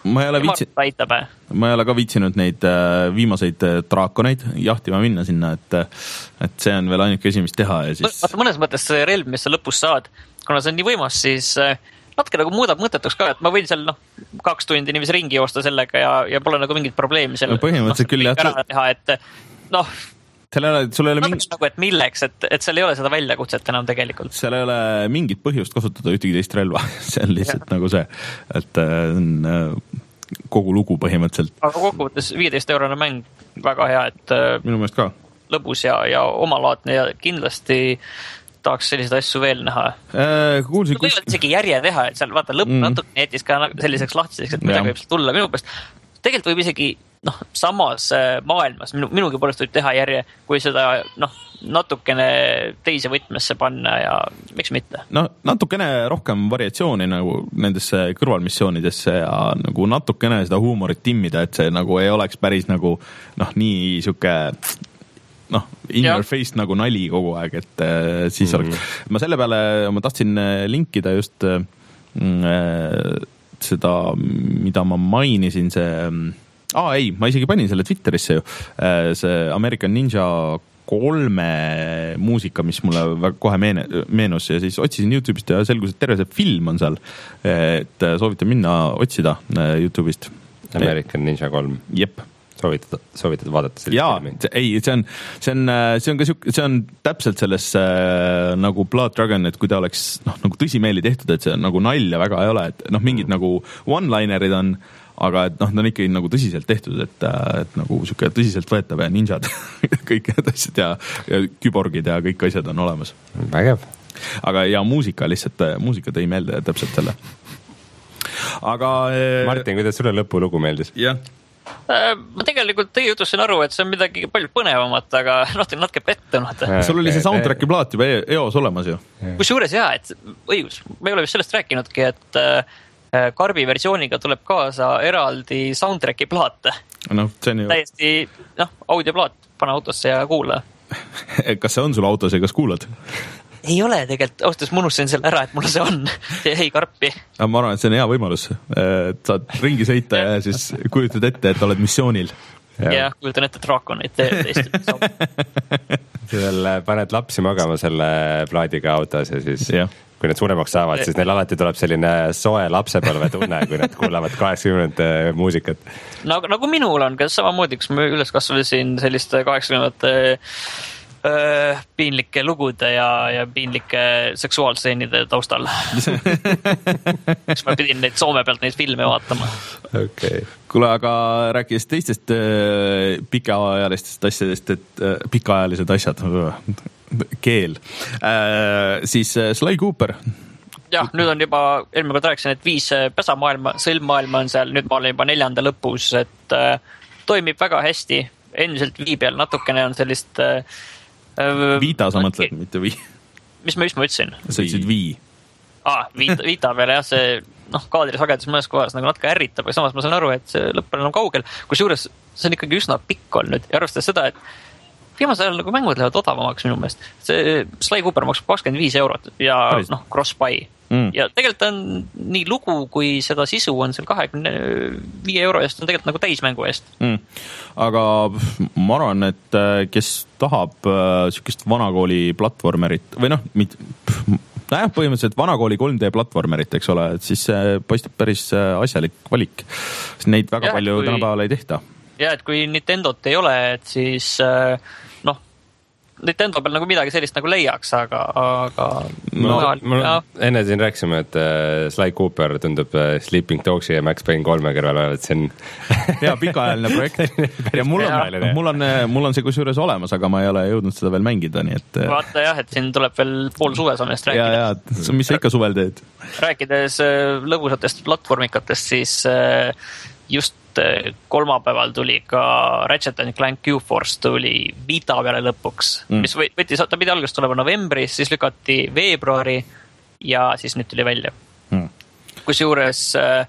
ma ei ole viitsi... ma ei ole ka viitsinud neid viimaseid draakoneid jahtima minna sinna, et, et see on veel ainuke asi, mis teha ja siis... Vaata, mõnes mõttes see relv, mis sa lõpus saad, kuna see on nii võimas, siis natuke nagu muudab mõtetuks ka, et ma võin seal noh, kaks tundi niiviisi ringi joosta sellega ja, ja pole nagu mingit probleemi selle, no, põhimõtteliselt no, küll jah. Ära teha, et noh, seal ei ole, sul ei ole mingi... nagu, et milleks, et, et seal ei ole seda väljakutset enam tegelikult. Seal ei ole mingit põhjust kasutada ühtegi teist relva. See on lihtsalt ja. Nagu see, et on kogu lugu põhimõtteliselt. Aga kokkuvõttes viieteist eurone mäng, väga hea, et minu meelest ka. Lõbus ja, ja omalaadne ja kindlasti tahaks selliseid asju veel näha. Äh, kuulsin, no, võivad isegi järje teha, et seal vaata lõpp mm. natuke jättis ka selliseks lahtiseks, et midagi võib tulla minu pärast. Tegelikult võib isegi noh, samas maailmas, minu, minugi poolest võib teha järje, kui seda noh, natukene teise võtmesse panna ja miks mitte. No natukene rohkem variatsiooni nagu nendesse kõrvalmissioonidesse ja nagu natukene seda huumorit timmida, et see nagu ei oleks päris nagu noh, nii siuke noh, in ja. Your face nagu nali kogu aeg, et äh, siis mm-hmm. oleks. Ma selle peale, ma tahtsin linkida just äh, seda, mida ma mainisin, see Aa, ei, ma isegi panin selle Twitterisse ju. See American Ninja kolme muusika, mis mulle väga kohe meenus ja siis otsisin YouTube'ist ja selgus, et terve see film on seal. Et soovitan minna otsida YouTube'ist. American Ninja kolm. Jep. Soovitad, soovitad vaadata selle jaa, filmi? Ei, see on, see on, see on ka siuk, see on täpselt selles äh, nagu Blood Dragon, et kui ta oleks noh, nagu tõsimeeli tehtud, et see nagu nalja väga ei ole, et noh, mingid mm. nagu one-linerid on, aga et noh, ta on ikkagi nagu tõsiselt tehtud, et, et nagu siuke tõsiselt võetav ja ninjad, kõik need asjad ja, ja küborgid ja kõik asjad on olemas. Vägev. Aga ja muusika lihtsalt, muusika tõi meelde täpselt selle. Aga... Martin, kuidas sulle lõpulugu meeldis? Jah. Ma tegelikult teie jutus sain aru, et see on midagi palju põnevamat, aga noh, natuke pettunud. Sul oli see soundtracki plaat juba eos olemas ju. Kus juures jah, et õigus, me ei ole vist sellest rääkinudki, et Karbi versiooniga tuleb kaasa eraldi soundtracki plaate. No, see on ju... Täiesti noh, audioplaat, pane autosse ja kuula. Kas see on sul autos ja kas kuulad? Ei ole tegelikult, austas ma unustasin selle ära, et mul see on. See ei Karpi. Ma arvan, et see on hea võimalus. Et saad ringi sõita ja siis kujutad ette, et oled missioonil. Ja, ja kujutan ette draakoneid teist. Seal paned lapsi magama selle plaadiga autos ja siis... Ja. Kui need suuremaks saavad, siis neil alati tuleb selline soe lapsepõlve tunne, kui need kuulavad kaheksakümnendate muusikat. No, nagu minul on, kas samamoodi, kus ma üles kasvasin selliste kaheksakümnendate öö, piinlike lugude ja, ja piinlike seksuaalstseenide taustal. Kus ma pidin neid Soome pealt neid filme vaatama. Okay. Kuule, aga rääkides teistest äh, pikaajalistest asjadest, et äh, pikaajalised asjad, keel, äh, siis äh, Sly Cooper. Jah, nüüd on juba, eelmine kord rääkisin, et viis pesamaailma, sõlmmaailma on seal, nüüd ma olen juba neljanda lõpus, et äh, toimib väga hästi, endiselt vii peal natukene on sellist äh, Vita sa mõtled, mitte vii. Mis ma, mis ma ütlesin? Sa ütlesid vii. Ah, Vita, Vita peal jah, see noh, kaadrisagedus mõnes kohas nagu natuke ärritab, aga samas ma saan aru, et see lõpp on enam kaugel, kus juures see on ikkagi üsna pikk olnud ja arvestades seda, et viimasel ajal nagu mängud lähevad odavamaks minu meelest. See Sly Cooper maksab kakskümmend viis eurot ja Paris. Noh, cross-buy. Mm. Ja tegelikult on nii lugu kui seda sisu on seal kahekümne viie euro eest on tegelikult nagu täismängu eest. Mm. Aga ma arvan, et kes tahab sükest vanakooli platvormerit või noh, mit, Näh, põhimõtteliselt vanakooli kolm D platvormerit, eks ole, et siis see paistab päris asjalik valik. Neid väga ja, palju kui, tänapäeval ei tehta. Ja, et kui Nintendot ei ole, et siis noh, Nintendo peal nagu midagi sellist nagu leiaks, aga, aga no, no, ja. Enne siin rääkisime, et uh, Sly Cooper tundub uh, Sleeping Dogsi ja Max Payne kolme kõrval, et see on hea pikaajaline projekt ja mul on, mul on, mul on see kusjuures olemas, aga ma ei ole jõudnud seda veel mängida, nii et vaata jah, et siin tuleb veel pool suve samest rääkida. Ja, ja, mis sa ikka suvel teed? Rääkides uh, lõbusatest platvormikatest, siis uh, just kolmapäeval tuli ka Ratchet and Clank Q-Force tuli Vita peale lõpuks, mm. mis võttis, ta pidi algust tulema novembris, siis lükati veebruari ja siis nüüd tuli välja. Mm. Kus juures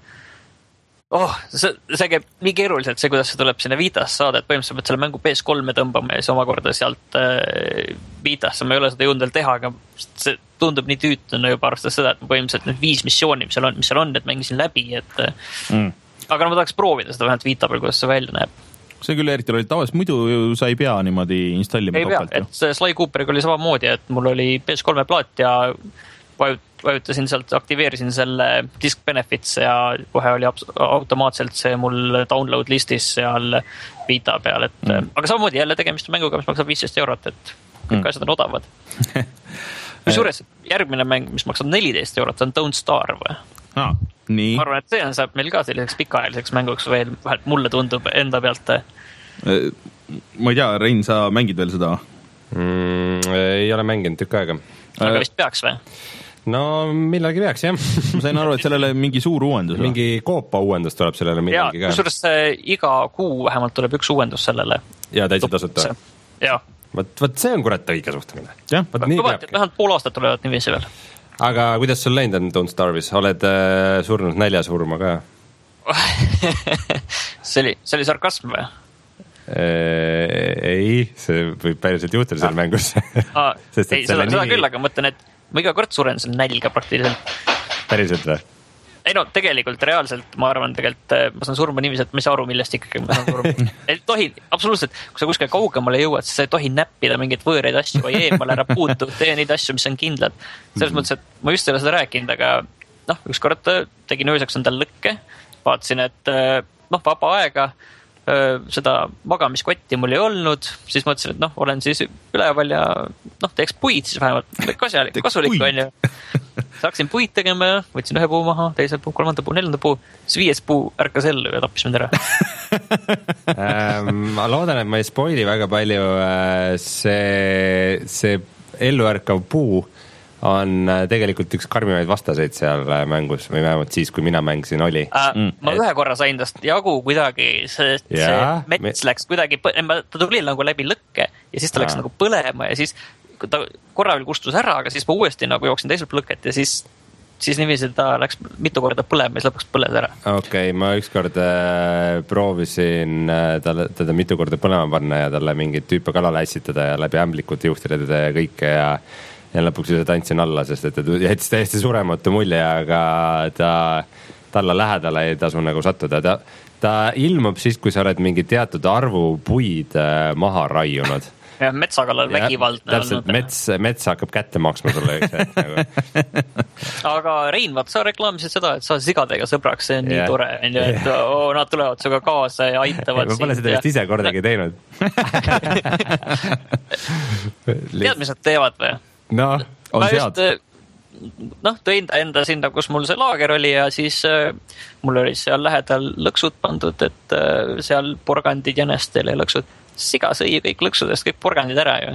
oh, see, see käib nii keeruliselt, see kuidas see tuleb sinna Vitasse saada, et põhimõtteliselt pead selle mängu P S kolme tõmbama ja siis omakorda sealt äh, Vitasse, ma ei ole seda jõudnud veel teha, aga see tundub nii tüütuna juba arvestades seda, et põhimõtteliselt need viis missiooni, mis seal on, mis seal on, et mängisin läbi, et mm. aga no ma tahaks proovida seda vähemalt Vita peal, kuidas see välja näeb. See küll eriti oli tavaliselt, muidu sa ei pea niimoodi installima ei topelt. Ei pea, et see Sly Cooperiga oli samamoodi, et mul oli P S kolme plaat ja vajutasin sealt, aktiveerisin selle disk benefits ja kohe oli automaatselt see mul download listis seal Vita peal, et mm. aga samamoodi jälle tegemist mänguga, mis maksab viisteist eurot, et kõik mm. asjad on odavad. Kusjuures järgmine mäng, mis maksab neliteist eurot, on Don't Starve. Ah, nii. Ma arvan, et see on saab meil ka selliseks pikaajaliseks mänguks veel, vähelt mulle tundub enda pealt. Ma ei tea, Rein, sa mängid veel seda? Mm, ei ole mänginud tükk aega. Aga vist peaks või? No millagi peaks, jah. Ma sain aru, et sellele mingi suur uuendus. Mingi koopa uuendus tuleb sellele millegi ka. Ja, kusjuures iga kuu vähemalt tuleb üks uuendus sellele. Ja täitsa tasuta. Ja. Võt, võt see on kurat õige suhtumine. Jah, võt nii peabki. Vähemalt pool aastat tulevad niiviisi veel. Aga kuidas sul läinud on Don't Starve'is? Oled äh, surnud näljasurma ka? see, oli, see oli sarkasm või? Ei, see võib päriselt juhtuda seal mängus. Aa, Sest, ei, seda, seda küll, aga mõtlen, et ma iga kord suren seal nälga praktiliselt. Päriselt või? Ei no tegelikult reaalselt ma arvan tegelikult ma saan surma niiviisi, et ma ei saa aru, millest ikkagi ma saan surma. Ei tohi, absoluutselt, kui sa kuskil kaugemale jõuad, siis sa ei tohi näppida mingeid võõreid asju või eemale ära puutu, tee neid asju, mis on kindlad. Selles mõttes, et ma just ei ole seda rääkinud, aga noh, üks kord tegin ööseks endal lõkke, vaatasin, et noh, vaba aega, seda magamiskotti mul ei olnud, siis mõtlesin, et noh, olen siis üleval ja noh, teeks puid siis vähemalt kasjalik, kasulik on ju. Saaksin puid tegema ja võtsin ühe puu maha, teisel puu, kolmanda puu, neljanda puu, siis viies puu ärkas ellu ja tappis mind ära. Ma loodan, et ma ei spoili väga palju. See, see ellu ärkav puu on tegelikult üks karmimaid vastaseid seal mängus või vähemalt siis, kui mina mängisin oli. Äh, mm. Ma ühe korra sain tast jagu kuidagi, see, see mets me... läks kuidagi, ta tuli nagu läbi lõkke ja siis ta läks ja. Nagu põlema ja siis ta korra veel kustus ära, aga siis ma uuesti nagu jooksin teiselt lõket ja siis, siis niiviisi ta läks mitu korda põlema ja siis lõpuks põles ära. Okei, okay, ma ükskord äh, proovisin äh, talle, teda mitu korda põlema panna ja talle mingit tüüpe kalale ässitada ja läbi ämblikut juhtida teda ja kõike ja ja lõpuks üle tantsin alla, sest et ta jättis täiesti surematu mulje, aga ta, talle lähedale ei tasu nagu sattuda. Ta, ta ilmub siis, kui sa oled mingi teatud arvu puid äh, maha raiunud. Ja metsakallal vägivaldne. Täpselt, mets, mets hakkab kätte maksma sulle üks hetk nagu. Aga Rein, vaat sa reklaamisid seda, et sa sigadega sõbraks, see on yeah. nii tore, et oh, nad tulevad suga kaasa ja aitavad. Ja ma pole seda vist ise kordagi teinud. Tead, mis nad teevad või? No, on sead. Noh, tõin ta enda sinna, kus mul see laager oli ja siis äh, mul oli seal lähedal lõksud pandud, et äh, seal porgandid jänestel ja lõksud. Siga sõi kõik lõksudest, kõik porgandid ära ju.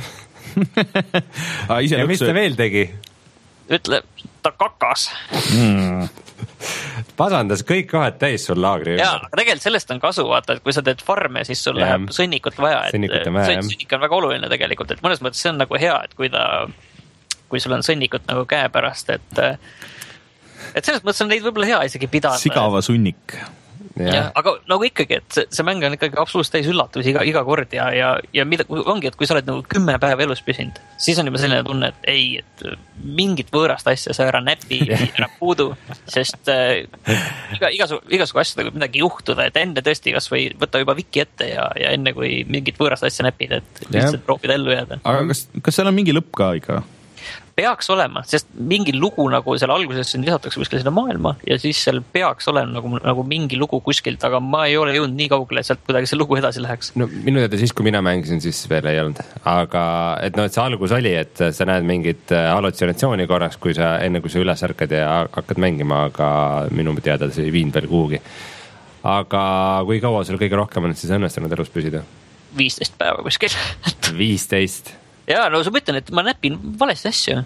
ja lõksu... mis ta veel tegi? Ütle, ta kakas. Mm. Pasandas kõik kohad täis sul laagri. Jaa, aga tegelikult sellest on kasu, vaata, et kui sa teed farme, siis sul ja. Läheb sõnnikut vaja. Sõnnikut on vaja, jah. Sõnnik on väga oluline tegelikult, et mõnes mõttes see on nagu hea, et kui ta, kui sul on sõnnikut nagu käe pärast, et et selles mõttes on neid võib-olla hea isegi pidada. Sigava sunnik. Ja. Ja, aga nagu ikkagi, et see, see mäng on ikkagi absoluutselt täis üllatusi iga, iga kord ja, ja, ja mida, ongi, et kui sa oled nagu kümme päeva elus püsinud, siis on juba selline tunne, et ei, et mingit võõrast asja sa ära näpi, ära puudu, sest äh, iga, igasugu, igasugu asjadega võib midagi juhtuda, et enne tõesti kas või võtta juba viki ette ja, ja enne kui mingit võõrast asja näpid, et lihtsalt proovida ellu jääda. Aga kas, kas seal on mingi lõpp ka ikka? Peaks olema, sest mingi lugu nagu seal alguses lisatakse kuskil sinna maailma ja siis seal peaks olema nagu, nagu mingi lugu kuskilt, aga ma ei ole jõudnud nii kaugele, et sealt kuidagi see lugu edasi läheks. No minu teada siis, kui mina mängisin, siis veel ei olnud. Aga et no, et see algus oli, et sa näed mingit halutsinatsiooni korraks, kui sa, enne kui sa üles ärkad ja hakkad mängima, aga minu teada see ei viinud veel kuhugi. Aga kui kaua sul kõige rohkem on siis õnnestunud elus püsida? viisteist päeva kuskil. viisteist Jaa, no sa mõtlen, et ma näpin valesti asju.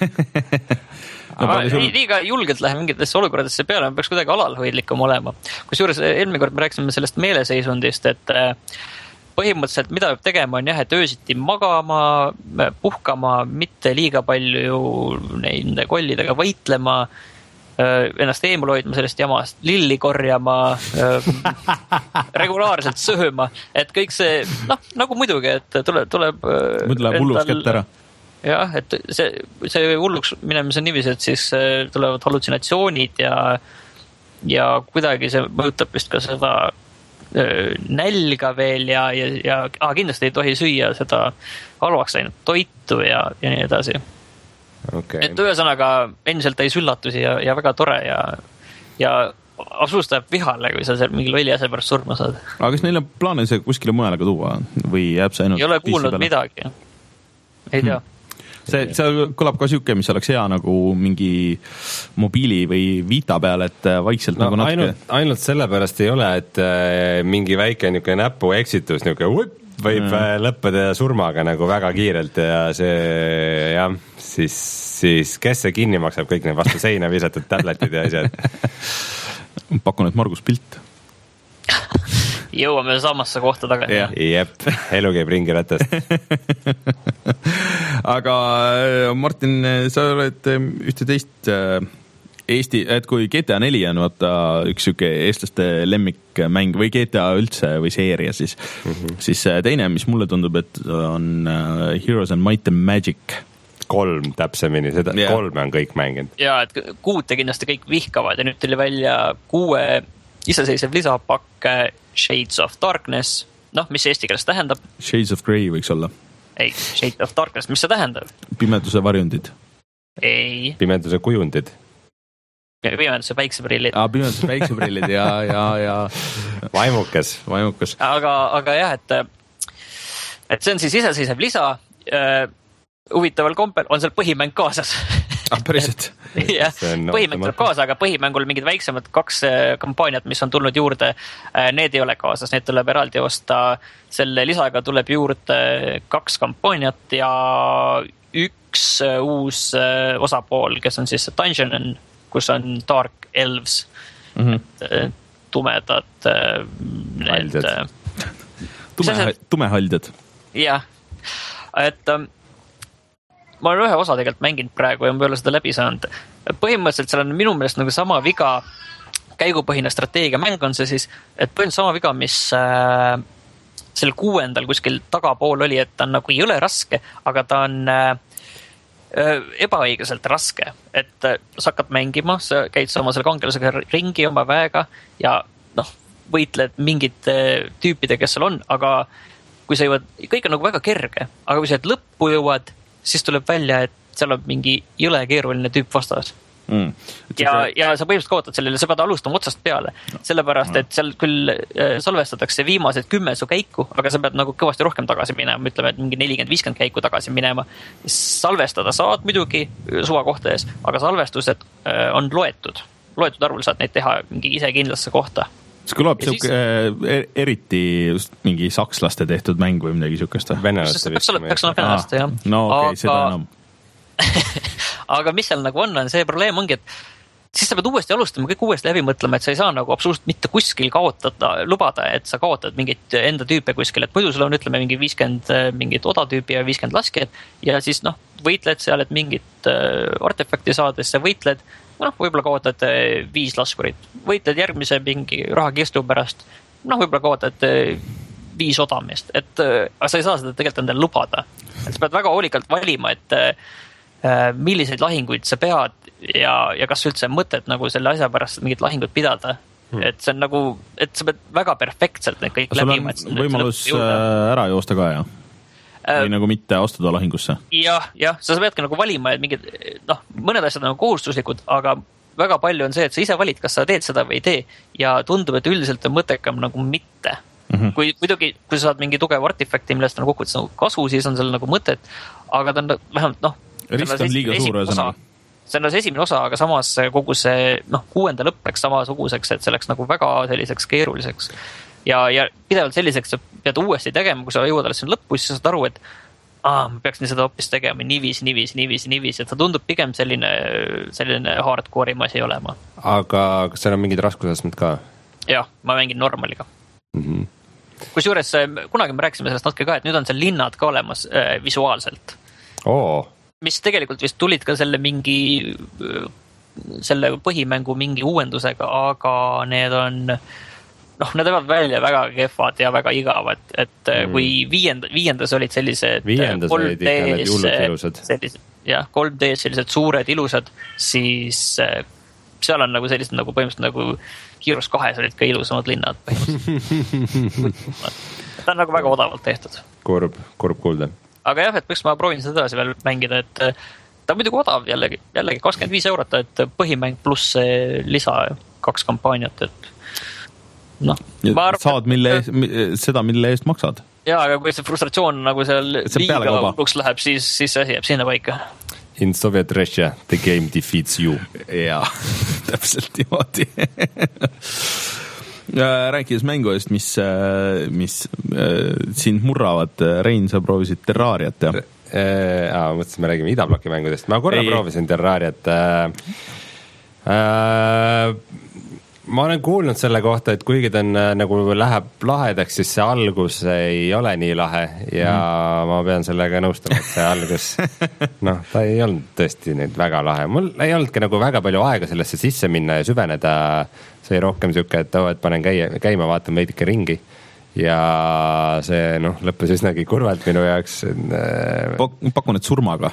no, ma sul... liiga julgelt lähen mingitesse olukorradesse peale, ma peaks kuidagi alalhoidlikum olema. Kusjuures eelmine kord me rääkisime sellest meeleseisundist, et põhimõtteliselt mida peab tegema on jah, et öösiti magama, puhkama, mitte liiga palju nende kollidega võitlema, ennast eemal hoidma sellest jamast, lilli korjama, regulaarselt sööma, et kõik see, noh, nagu muidugi, et tuleb, tuleb mõtle läheb hulluks kätte ära. Jah, et see, see hulluks minemise on niiviisi, et siis tulevad hallutsinatsioonid ja ja kuidagi see mõjutab vist ka seda öö, nälga veel ja, ja, ja ah, kindlasti ei tohi süüa seda halvaks läinud toitu ja, ja nii edasi. Okay. Et ühesõnaga endiselt täis üllatusi ja, ja väga tore ja, ja absoluutselt läheb vihale, kui sa seal mingi lolli asja pärast surma saad. Aga kas neil on plaane see kuskile mujale ka tuua või jääb see ainult ei ole kuulnud midagi. Ei tea. Hmm. See, see kõlab ka siuke, mis oleks hea nagu mingi mobiili või Vita peal, et vaikselt no, nagu natuke. Ainult, ainult sellepärast ei ole, et äh, mingi väike niuke näpu eksitus niuke upp, võib mm. lõppeda surmaga nagu väga kiirelt ja see jah, siis, siis kes see kinni maksab kõik need vastu seina visatud tabletid ja asjad. Pakun, et Margus pilt. Jõuame samasse kohta tagasi. Jep, elu käib ringi ratast. Aga Martin, sa oled ühte teist Eesti, et kui G T A neli on vaata üks süke eestlaste lemmikmäng või G T A üldse või seeria, siis, mm-hmm. siis teine, mis mulle tundub, et on Heroes and Might and Magic. Kolm täpsemini, seda yeah. kolme on kõik mänginud. Ja, et kuute kindlasti kõik vihkavad ja nüüd tuli välja kuue iseseisev lisapakk Shades of Darkness, noh, mis eesti keeles tähendab? Shades of Grey võiks olla. Ei, Shades of Darkness, mis see tähendab? Pimeduse varjundid. Ei. Pimeduse kujundid. Pimeduse päikseprillid. Ah, pimeduse päikseprillid ja, ja, ja. Vaimukas. Vaimukas. Aga, aga jah, et, et see on siis iseseisev lisa. Huvitaval kompel on seal põhimäng kaasas. Ah, päriselt. jah, põhimäng tuleb kaasa, aga põhimängul mingid väiksemad kaks kampaaniat, mis on tulnud juurde, need ei ole kaasas, need tuleb eraldi osta. Selle lisaga tuleb juurde kaks kampaaniat ja üks uus osapool, kes on siis Dungeon, kus on Dark Elves, mm-hmm. tumedad need... Tume, tumehaldjad. jah, et ma olen ühe osa tegelikult mänginud praegu ja ma ei ole seda läbi saanud. Põhimõtteliselt seal on minu meelest nagu sama viga, käigupõhine strateegia mäng on see siis, et põhimõtteliselt sama viga, mis äh, selle kuuendal kuskil tagapool oli, et ta on nagu jõle raske, aga ta on äh, ebaõiglaselt raske. Et äh, sa hakkad mängima, sa käid oma selle kangelasega ringi oma väega ja noh, võitled mingite tüüpide, kes seal on, aga kui sa jõuad, kõik on nagu väga kerge, aga kui sa et lõppu jõuad, siis tuleb välja, et seal on mingi jõle keeruline tüüp vastas. Mm. Ja, ja sa põhimõtteliselt kaotad sellele, sa pead alustama otsast peale. Sellepärast, mm. et seal küll salvestatakse viimased kümme su käiku, aga sa pead nagu kõvasti rohkem tagasi minema, ütleme, et mingi nelikümmend viiskümmend käiku tagasi minema. Salvestada saad muidugi suva kohtades, aga salvestused on loetud. Loetud arvul saad neid teha mingi ise kindlasse kohta. See kõlab siuke siis... eriti just mingi sakslaste tehtud mäng või midagi siukest. Venelaste vist. Peaks olema venelaste, jah. No okei, okay, seda enam. aga mis seal nagu on, on see probleem ongi, et siis sa pead uuesti alustama, kõik uuesti läbi mõtlema, et sa ei saa nagu absoluutselt mitte kuskil kaotada, lubada, et sa kaotad mingit enda tüüpe kuskil, et muidu sul on, ütleme, mingi viiskümmend mingit odatüüpi ja viiskümmend laskjad ja siis noh, võitled seal, et mingit artefakti saades sa võitled, noh, võib-olla kaotad viis laskurit, võitled järgmise mingi rahakistu pärast, noh, võib-olla kaotad viis odamist, et aga sa ei saa seda tegelikult endale lubada. Et sa pead väga hoolikalt valima, et milliseid lahinguid sa pead ja, ja kas üldse mõtet nagu selle asja pärast mingit lahingut pidada. Hmm. Et see on nagu, et sa pead väga perfektselt need kõik läbima. Sul on võimalus ära joosta ka, jah? Või nagu mitte astuda lahingusse? Jah, jah, sa peadki nagu valima, et mingid, noh, mõned asjad on kohustuslikud, aga väga palju on see, et sa ise valid, kas sa teed seda või ei tee ja tundub, et üldiselt on mõttekam nagu mitte. Mm-hmm. Kui muidugi, kui sa saad mingi tugev artifakti, millest on kokkuvõttes nagu kasu, siis on seal nagu mõtet, aga ta on vähemalt, noh, rist on liiga suur osa. See on esimene osa, aga samas kogu see, noh, kuuenda lõpp läks samasuguseks, et see läks nagu väga selliseks keeruliseks. Ja, ja pidevalt selliseks, sa pead uuesti tegema, kui sa jõuad alles lõppu, siis sa saad aru, et aa, ma peaks seda hoopis tegema niiviisi, niiviisi, niiviisi, niiviisi, et ta tundub pigem selline, selline hardcore'i ma ei olema. Aga kas seal on mingid raskusastmed ka? Jah, ma mängin normaliga. Mm-hmm. Kusjuures kunagi me rääkisime sellest natuke ka, et nüüd on seal linnad ka olemas äh, visuaalselt. Oo. Mis tegelikult vist tulid ka selle mingi, selle põhimängu mingi uuendusega, aga need on, noh, need on välja väga kehvad ja väga igavad, et mm. kui viienda, viiendas olid sellised viiendas olid ikka need jullud ilusad. Sellised, jah, kolm D sellised suured ilusad, siis seal on nagu sellised nagu põhimõtteliselt nagu Heroes kahes olid ka ilusamad linnad ta on nagu väga odavalt tehtud. Kurb, kurb kuulda. Aga jah, et miks ma proovin seda edasi veel mängida, et ta on muidugi odav jällegi, jällegi kakskümmend viis eurot, et põhimäng pluss see lisa kaks kampaaniat, et noh. Arvan, saad mille eest, seda, mille eest maksad. Jaa, aga kui see frustratsioon nagu seal liiga hulluks läheb, siis, siis see asi jääb sinna paika. In Soviet Russia, the game defeats you. Jaa, täpselt niimoodi. Rääkides mängu eest, mis, mis sind murravad, Rein, sa proovisid Terrariat, jah? Aa, mõtlesin, me räägime idabloki mängudest. Ma korra Ei. proovisin Terrariat. Äh, äh, ma olen kuulnud selle kohta, et kuigi ta on nagu läheb lahedaks, siis see algus ei ole nii lahe ja mm. ma pean sellega nõustama, et see algus, noh, ta ei olnud tõesti nüüd väga lahe. Mul ei olnudki nagu väga palju aega sellesse sisse minna ja süveneda. See rohkem siuke, et, oh, et panen käia, käima, vaatan veidike ringi ja see noh, lõppes üsnagi kurvalt minu jaoks. Pakun, et surmaga?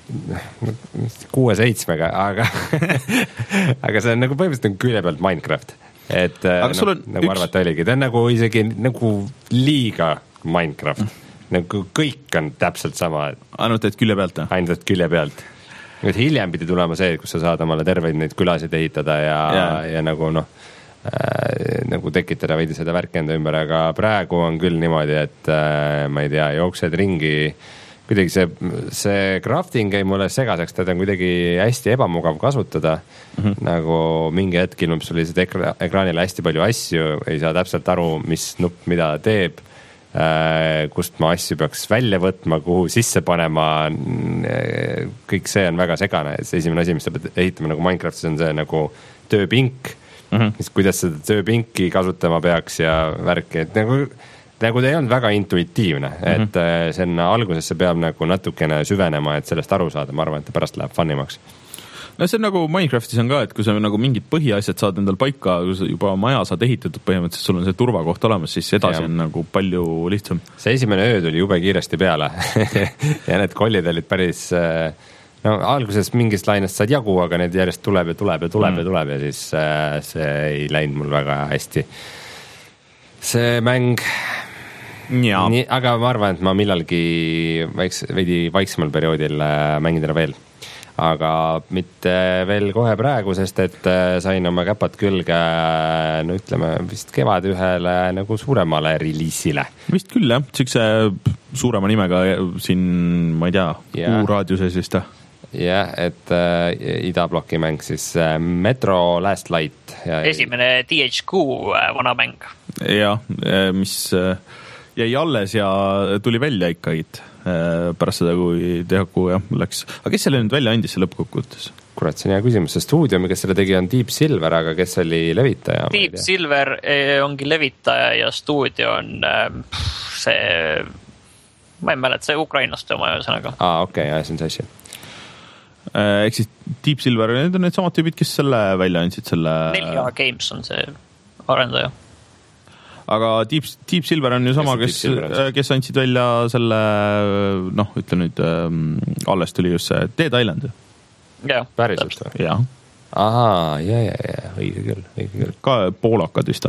kuue-seitsmega, aga aga see on nagu põhimõtteliselt külje pealt Minecraft. Et no, nagu üks... arvata oligi, ta on nagu isegi nagu liiga Minecraft. Nagu kõik on täpselt sama. Ainult, et külje pealt? Ainult, et külje pealt. Nüüd hiljem pidi tulema see, kus sa saad omale terveid neid külasid ehitada ja, ja. ja nagu noh, äh, nagu tekitada veidi seda värki enda ümber, aga praegu on küll niimoodi, et äh, ma ei tea, jooksed ringi, kuidagi see, see crafting ei mulle segaseks, teda on kuidagi hästi ebamugav kasutada, mm-hmm. nagu mingi hetk ilmub sul lihtsalt ekra, ekraanile hästi palju asju, ei saa täpselt aru, mis nupp mida teeb, kust ma asju peaks välja võtma, kuhu sisse panema, kõik see on väga segane, see esimene asi, mis sa pead ehitama nagu Minecraftis on see nagu tööpink, mm-hmm. kuidas seda tööpinki kasutama peaks ja värki, et nagu, nagu ta ei olnud väga intuitiivne, mm-hmm. et see on alguses see peab nagu natukene süvenema, et sellest aru saada, ma arvan, et ta pärast läheb funimaks. No see on nagu Minecraftis on ka, et kui sa nagu mingid põhiasjad saad endal paika, kui sa juba maja saad ehitatud põhimõtteliselt, sul on see turvakoht olemas, siis edasi ja. On nagu palju lihtsam. See esimene öö tuli jube kiiresti peale ja need kollid olid päris, no alguses mingist lainest saad jagu, aga need järjest tuleb ja tuleb ja tuleb mm. ja tuleb ja siis see ei läinud mul väga hästi. See mäng, nii, aga ma arvan, et ma millalgi väiks, veidi vaiksemal perioodil mängin täna veel. Aga mitte veel kohe praegu, sest et sain oma käpad külge, no ütleme vist kevad ühele nagu suuremale reliisile. Vist küll jah, siukse suurema nimega siin, ma ei tea, kuu raadiuses vist. Jah, et äh, idabloki mäng siis äh, Metro Last Light. Ja esimene T H Q vana mäng. Jah, mis äh, jäi alles ja tuli välja ikkagi pärast seda, kui T H Q jah, läks. Aga kes selle nüüd välja andis see lõppkokkuvõttes? Kurat, see on hea küsimus. See stuudiumi, kes selle tegi, on Deep Silver, aga kes oli levitaja? Deep Silver ongi levitaja ja stuudio on see, ma ei mäleta, see Ukrainast oma ühesõnaga. Aa, okei, okay, see on see asi. Ehk siis Deep Silver, need on need samad tüübid, kes selle välja andsid selle... Nelia Games on see arendaja. Aga Deep, Deep Silver on ju sama, kes, kes andsid välja selle, noh, ütle nüüd, ähm, alles tuli just see Dead Island. Jah, päriselt või? Jah. Ahaa, jah, jah, jah, õige küll, õige küll. Ka poolakad vist.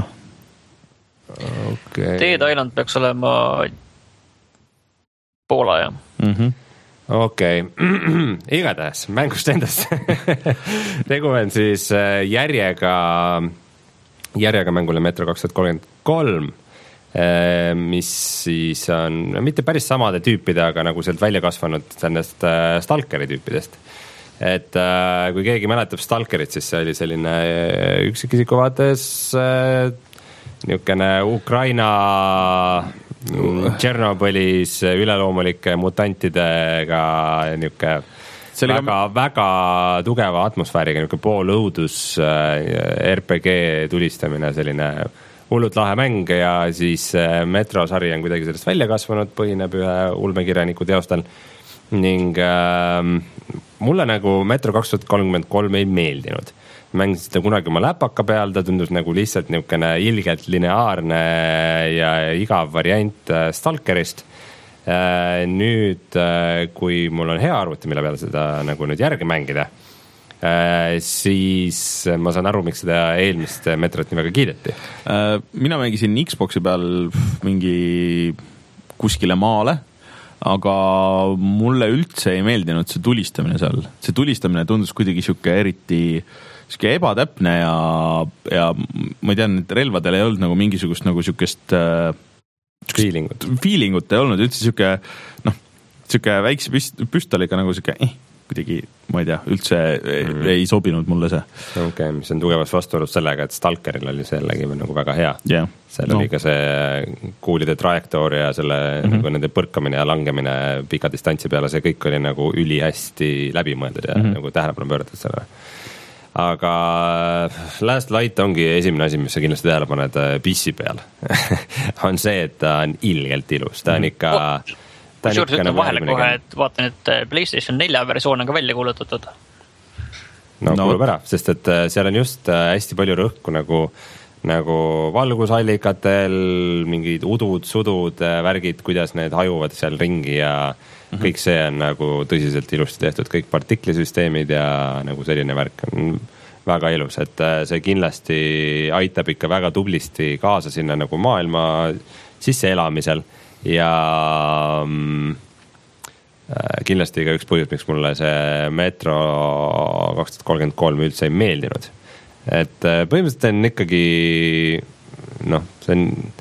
Okay. Dead Island peaks olema Poola, jah. Mhm. Okei, okay. Igatahes mängust endast. Tegu on siis järjega järjega mängule Metro kaks tuhat kolmkümmend kolm, mis siis on mitte päris samade tüüpide, aga nagu sealt välja kasvanud sellest Stalkeri tüüpidest. Et kui keegi mäletab Stalkerit, siis see oli selline üksikisiku vaates niisugune Ukraina Tšernobõlis üleloomulike mutantidega niisugune väga, ka... väga tugeva atmosfääriga, niisugune poolõudus R P G tulistamine, selline hullult lahe mäng ja siis Metro sari on kuidagi sellest välja kasvanud, põhineb ühe ulmekirjaniku teostal ning äh, mulle nagu Metro kaks tuhat kolmkümmend kolm ei meeldinud. Mängisin seda kunagi oma läpaka peal, ta tundus nagu lihtsalt niisugune ilgelt lineaarne ja igav variant Stalkerist. Nüüd, kui mul on hea arvuti, mille peale seda nagu nüüd järgi mängida siis ma saan aru, miks seda eelmist Metroid nii väga kiideti. Mina mängisin Xboxi peal mingi kuskile maale, aga mulle üldse ei meeldinud see tulistamine seal. See tulistamine tundus kuidagi siuke eriti siuke ebatäpne ja, ja ma ei tea, et relvadel ei olnud nagu mingisugust nagu siukest feelingut. Feelingut ei olnud, üldse siuke, noh, siuke väikse püst, püstoliga nagu siuke eh, kuidagi, ma ei tea, üldse mm. ei sobinud mulle see. Okei, okay, mis on tugevas vastuolus sellega, et Stalkeril oli sellegi nagu väga hea. Yeah. Seal no. oli ka see kuulide trajektoor ja selle mm-hmm. nagu nende põrkamine ja langemine pika distantsi peale, see kõik oli nagu ülihästi läbimõeldud ja mm-hmm. nagu tähelepanu pööratud sellele. Aga Last Light ongi esimene asi, mis sa kindlasti tähele paned pissi peal. on see, et ta on ilgelt ilus, ta on ikka... Oh. Kusjuures ütlen vahele kohe, et vaatan, et PlayStation nelja versioon on ka välja kuulutatud. No, no kuulub ära, sest et seal on just hästi palju rõhku nagu, nagu valgusallikatel, mingid udud, sudud, värgid, kuidas need hajuvad seal ringi ja mm-hmm. kõik see on nagu tõsiselt ilusti tehtud, kõik partiklisüsteemid ja nagu selline värk on väga ilus, et see kindlasti aitab ikka väga tublisti kaasa sinna nagu maailma sisse elamisel. Ja mm, kindlasti ka üks põhjus, miks mulle see Metro kaks tuhat kolmkümmend kolm üldse ei meeldinud. Et põhimõtteliselt on ikkagi, noh, see on,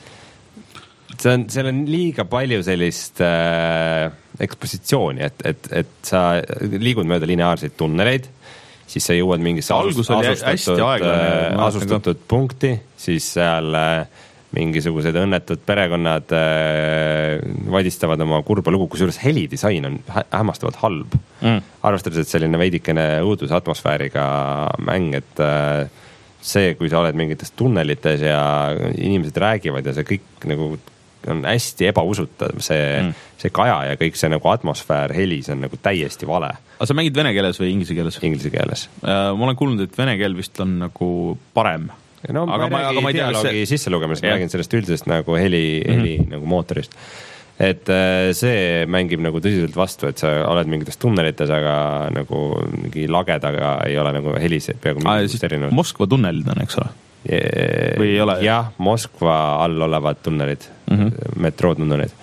see on, seal on liiga palju sellist äh, ekspositsiooni, et, et, et sa liigud mööda lineaarseid tunneleid, siis sa jõuad mingisse asustatud, asustatud punkti, siis seal äh, mingisugused õnnetud perekonnad äh, vadistavad oma kurba lugu, kusjuures helidisain on hämmastavalt halb. Mm. Arvestades, et selline veidikene õuduse atmosfääriga mäng, et äh, see, kui sa oled mingites tunnelites ja inimesed räägivad ja see kõik nagu on hästi ebausutav, see, mm. see kaja ja kõik see nagu atmosfäär, helis on nagu täiesti vale. Aga sa mängid vene keeles või inglise keeles? Inglise keeles. Äh, ma olen kuulnud, et vene keel vist on nagu parem. No, aga ma, aga ma ei tea, dialoogi see... sisse lugemisest, ma räägin sellest üldisest nagu heli, mm-hmm. heli nagu mootorist. Et see mängib nagu tõsiselt vastu, et sa oled mingites tunnelites, aga nagu mingi lagedaga ei ole nagu helis peaaegu mingit erinevat. Moskva tunnelid on, eks ole? Või ei ole? Jah, Moskva all olevad tunnelid, mm-hmm. metrootunnelid.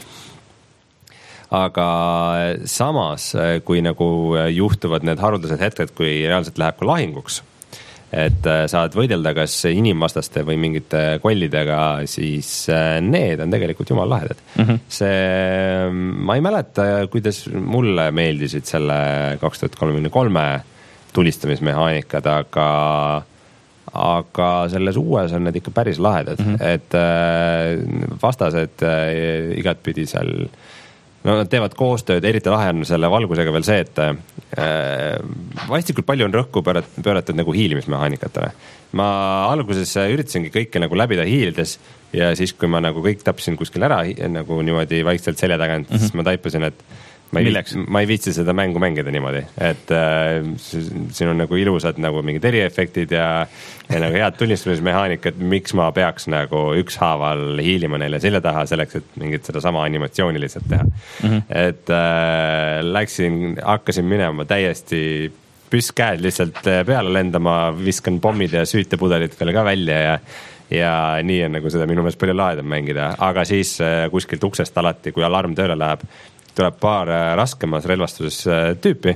Aga samas, kui nagu juhtuvad need haruldased hetked, kui reaalselt läheb ka lahinguks, et saad võidelda kas inimvastaste või mingite kollidega, siis need on tegelikult jumal lahedad. Mm-hmm. See, ma ei mäleta, kuidas mulle meeldisid selle kaks tuhat kolmkümmend kolm tulistamismehaanikad, aga, aga selles uues on need ikka päris lahedad. Mm-hmm. Et vastased igatpidi seal no nad teevad koostööd, eriti lahe on selle valgusega veel see, et äh, vastikult palju on rõhku pööratud, pööratud nagu hiilimismehaanikatele. Ma alguses üritasingi kõike nagu läbida hiilides ja siis, kui ma nagu kõik tapsin kuskil ära nagu niimoodi vaikselt selja tagant, mm-hmm. siis ma taipasin, et ma ei, ma ei viitsi seda mängu mängida niimoodi, et äh, siin on nagu ilusad nagu mingid eriefektid ja, ja nagu head tunnistamismehaanikad, miks ma peaks nagu ükshaaval hiilima neile selja taha selleks, et mingit seda sama animatsiooni lihtsalt teha. Mm-hmm. Et äh, läksin, hakkasin minema täiesti püsskäed lihtsalt peale lendama, viskan pommid ja süütepudelid veel ka välja ja ja nii on nagu seda minu meelest palju lahedam mängida, aga siis äh, kuskilt uksest alati, kui alarm tööle läheb, tuleb paar raskemas relvastuses tüüpi,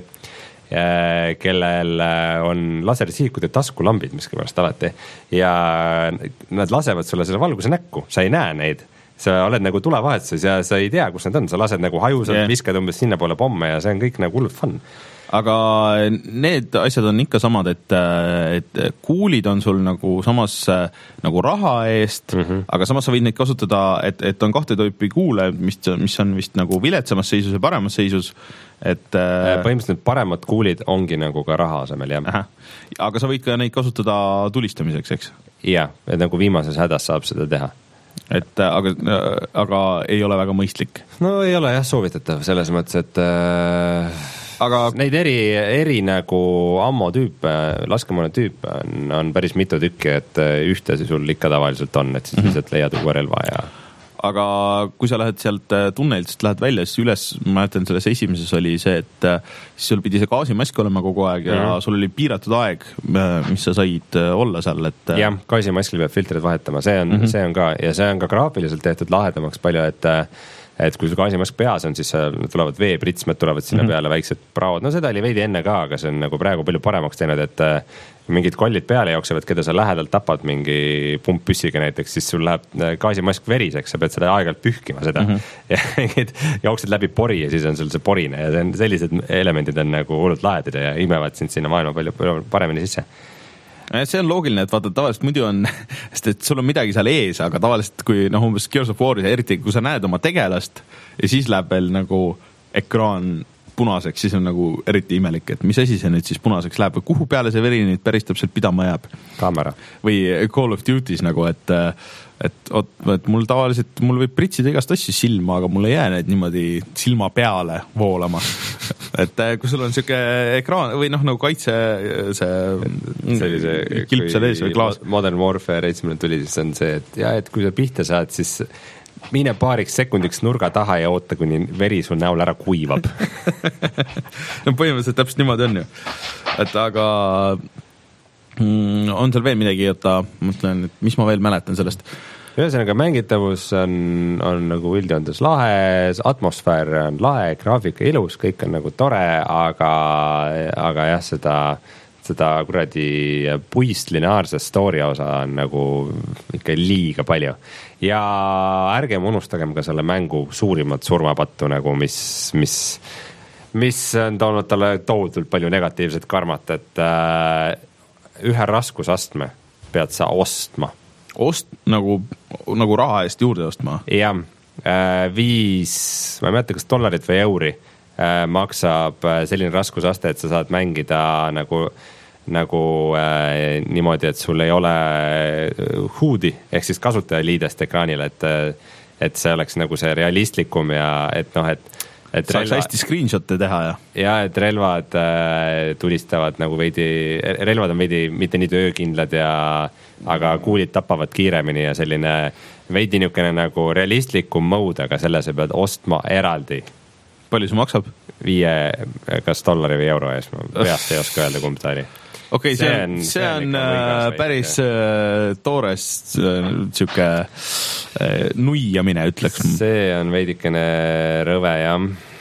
kellel on lasersihikud ja taskulambid miskipärast alati ja nad lasevad sulle selle valguse näkku, sa ei näe neid, sa oled nagu tulevahetuses ja sa ei tea, kus nad on, sa lased nagu hajusad, yeah. viskad umbes sinna poole pomme ja see on kõik nagu hullult fun. Aga need asjad on ikka samad, et, et kuulid on sul nagu samas nagu raha eest, mm-hmm. aga samas sa võid neid kasutada, et, et on kahte tüüpi kuule, mis, mis on vist nagu viletsamas seisus ja paremas seisus. Et, põhimõtteliselt paremad kuulid ongi nagu ka raha asemel, jah. Aga sa võid ka neid kasutada tulistamiseks, eks? Jah, et nagu viimases hädas saab seda teha. Et, aga, aga ei ole väga mõistlik? No ei ole jah soovitatav selles mõttes, et äh, aga neid eri, eri nagu ammo tüüpe, laskemoona tüüpe on, on päris mitu tükki, et ühte sul ikka tavaliselt on, et siis lihtsalt leiad uue relva ja aga kui sa lähed sealt tunnelist, lähed välja, siis üles, ma mäletan, selles esimeses oli see, et siis sul pidi see gaasimask olema kogu aeg ja mm-hmm. sul oli piiratud aeg, mis sa said olla seal, et jah, gaasimaskil peab filtrid vahetama, see on, mm-hmm. see on ka, ja see on ka graafiliselt tehtud lahedamaks palju, et et kui sul gaasimask peas on, siis tulevad veepritsmed, tulevad sinna mm-hmm. peale väiksed praod, no seda oli veidi enne ka, aga see on nagu praegu palju paremaks teinud, et mingid kollid peale jooksevad, keda sa lähedalt tapad mingi pumppüssiga näiteks, siis sul läheb gaasimask veriseks, sa pead seda aeg-ajalt pühkima seda mm-hmm. ja jooksed läbi pori ja siis on sul see porine ja see on, sellised elemendid on nagu hullult lahedad ja imevad sind sinna maailma palju, palju paremini sisse. See on loogiline, et vaata, tavaliselt muidu on, sest et sul on midagi seal ees, aga tavaliselt kui noh, umbes Gears of War'is, eriti kui sa näed oma tegelast ja siis läheb veel nagu ekraan punaseks, siis on nagu eriti imelik, et mis asi see nüüd siis punaseks läheb või kuhu peale see veri nüüd päris täpselt pidama jääb. Kaamera. Või Call of Duty's nagu, et et, oot, et mul tavaliselt, mul võib pritsida igast asju silma, aga mul ei jää need niimoodi silma peale voolama. Et kui sul on siuke ekraan või noh, nagu kaitse see, see, see kilp seal ees või klaas. Modern Warfare esimene tuli, siis on see, et ja, et kui sa pihta saad, siis mine paariks sekundiks nurga taha ja oota, kuni veri sul näol ära kuivab. No põhimõtteliselt täpselt niimoodi on ju. Et aga mm, on seal veel midagi, oota, mõtlen, et mis ma veel mäletan sellest. Ühesõnaga mängitavus on, on nagu üldjoontes lahe, atmosfäär on lahe, graafika ilus, kõik on nagu tore, aga, aga jah, seda, seda kuradi puist lineaarse story osa on nagu ikka liiga palju. Ja ärgem unustagem ka selle mängu suurimat surmapattu, nagu mis, mis, mis on toonud talle tohutult palju negatiivset karmat, et äh, ühe raskusastme pead sa ostma. Ost, nagu, nagu raha eest juurde ostma? Jah, viis, ma ei mäleta, kas dollarit või euri maksab selline raskusaste, et sa saad mängida nagu, nagu äh, niimoodi, et sul ei ole huudi, ehk siis kasutajaliidest ekraanil, et, et see oleks nagu see realistlikum ja et noh, et et saaks relva, hästi screenshot'e teha ja ja, et relvad äh, tulistavad nagu veidi, relvad on veidi mitte nii töökindlad ja aga kuulid tapavad kiiremini ja selline veidi niukene nagu realistlikum mode, aga selle sa pead ostma eraldi. Palju see maksab? Viie, kas dollari või euro ees, ma peast ei oska öelda, kumb ta oli. Okei, okay, see on, see on, see on äh, päris äh, toores äh, siuke äh, nuiamine, ütleks. See on veidikene rõve, jah.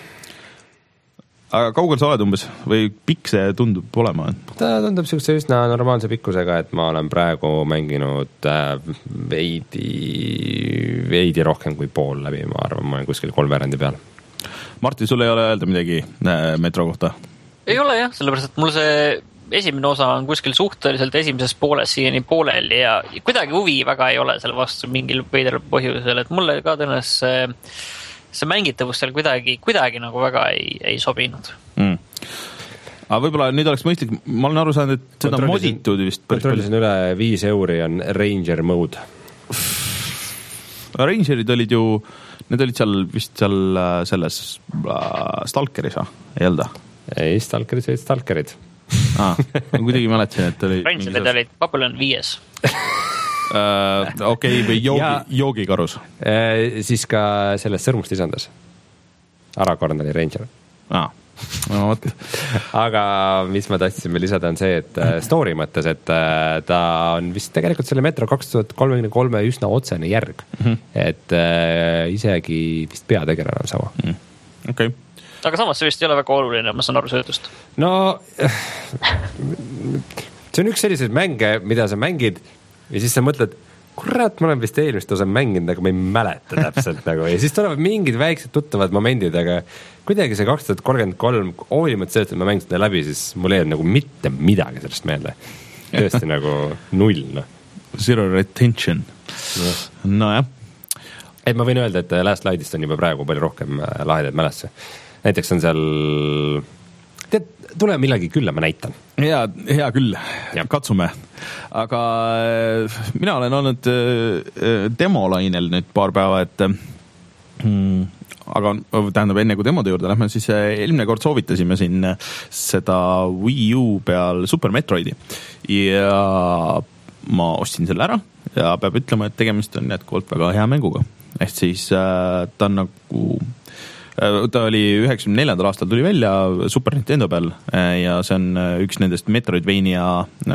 Aga kaugel sa oled umbes või pikk see tundub olema? Ta tundub siukse üsna normaalse pikkusega, et ma olen praegu mänginud äh, veidi, veidi rohkem kui pool läbi, ma arvan, ma olen kuskil kolmveerandi peal. Martin, sul ei ole öelda midagi äh, metro kohta? Ei ole jah, sellepärast, et mul see esimene osa on kuskil suhteliselt esimeses pooles siiani pooleli ja kuidagi huvi väga ei ole selle vastu mingil veidral põhjusel, et mulle ka tõenäoliselt see, see mängitavus seal kuidagi, kuidagi nagu väga ei, ei sobinud. Mm. Aga võib-olla nüüd oleks mõistlik, ma olen aru saanud, et seda moditud vist. Kontrollisin üle viis euri on Ranger mode. Rangerid olid ju, need olid seal vist seal selles äh, Stalkeris, ei olda? Ei, Stalkerid olid Stalkerid. Ah, kuidagi mäletasin, et oli Rangerid olid Babylon viies. uh, Okei, okay, või joogi, joogikarus uh, siis ka sellest sõrmust lisandas Aragorn oli Ranger. Ah, no võt. Aga mis ma tahtsin veel lisada on see, et story mõttes, et ta on vist tegelikult selle Metro kaks tuhat kolmkümmend kolm üsna otsene järg, mm-hmm. et uh, isegi vist peategelane on sama. Mm. Okei okay. Aga samas see vist ei ole väga oluline, ma saan aru söödust. No, see on üks selliseid mänge, mida sa mängid ja siis sa mõtled, kurat, ma olen vist eelmist osa mänginud, aga ma ei mäleta täpselt nagu. Ja siis tulevad mingid väiksed tuttavad momendid, aga kuidagi see kaks tuhat kolmkümmend kolm, hoolimata sellest, et ma mängisin läbi, siis mul ei nagu mitte midagi sellest meelde. Tõesti nagu null. No. Zero retention. No, no jah. Et ma võin öelda, et Last Light'ist on juba praegu palju rohkem lahedaid mälesse. Näiteks on seal, tead, tule millagi külla, ma näitan. Hea, hea küll, ja. Katsume. Aga mina olen olnud demolainel nüüd paar päeva, et mm, aga tähendab enne kui demode juurde lähme, siis eelmine kord soovitasime siin seda Wii U peal Super Metroidi ja ma ostsin selle ära ja peab ütlema, et tegemist on jätkuvalt väga hea mänguga. Ehk siis äh, ta on nagu ta oli üheksakümne neljandal aastal tuli välja Super Nintendo peal ja see on üks nendest Metroidvania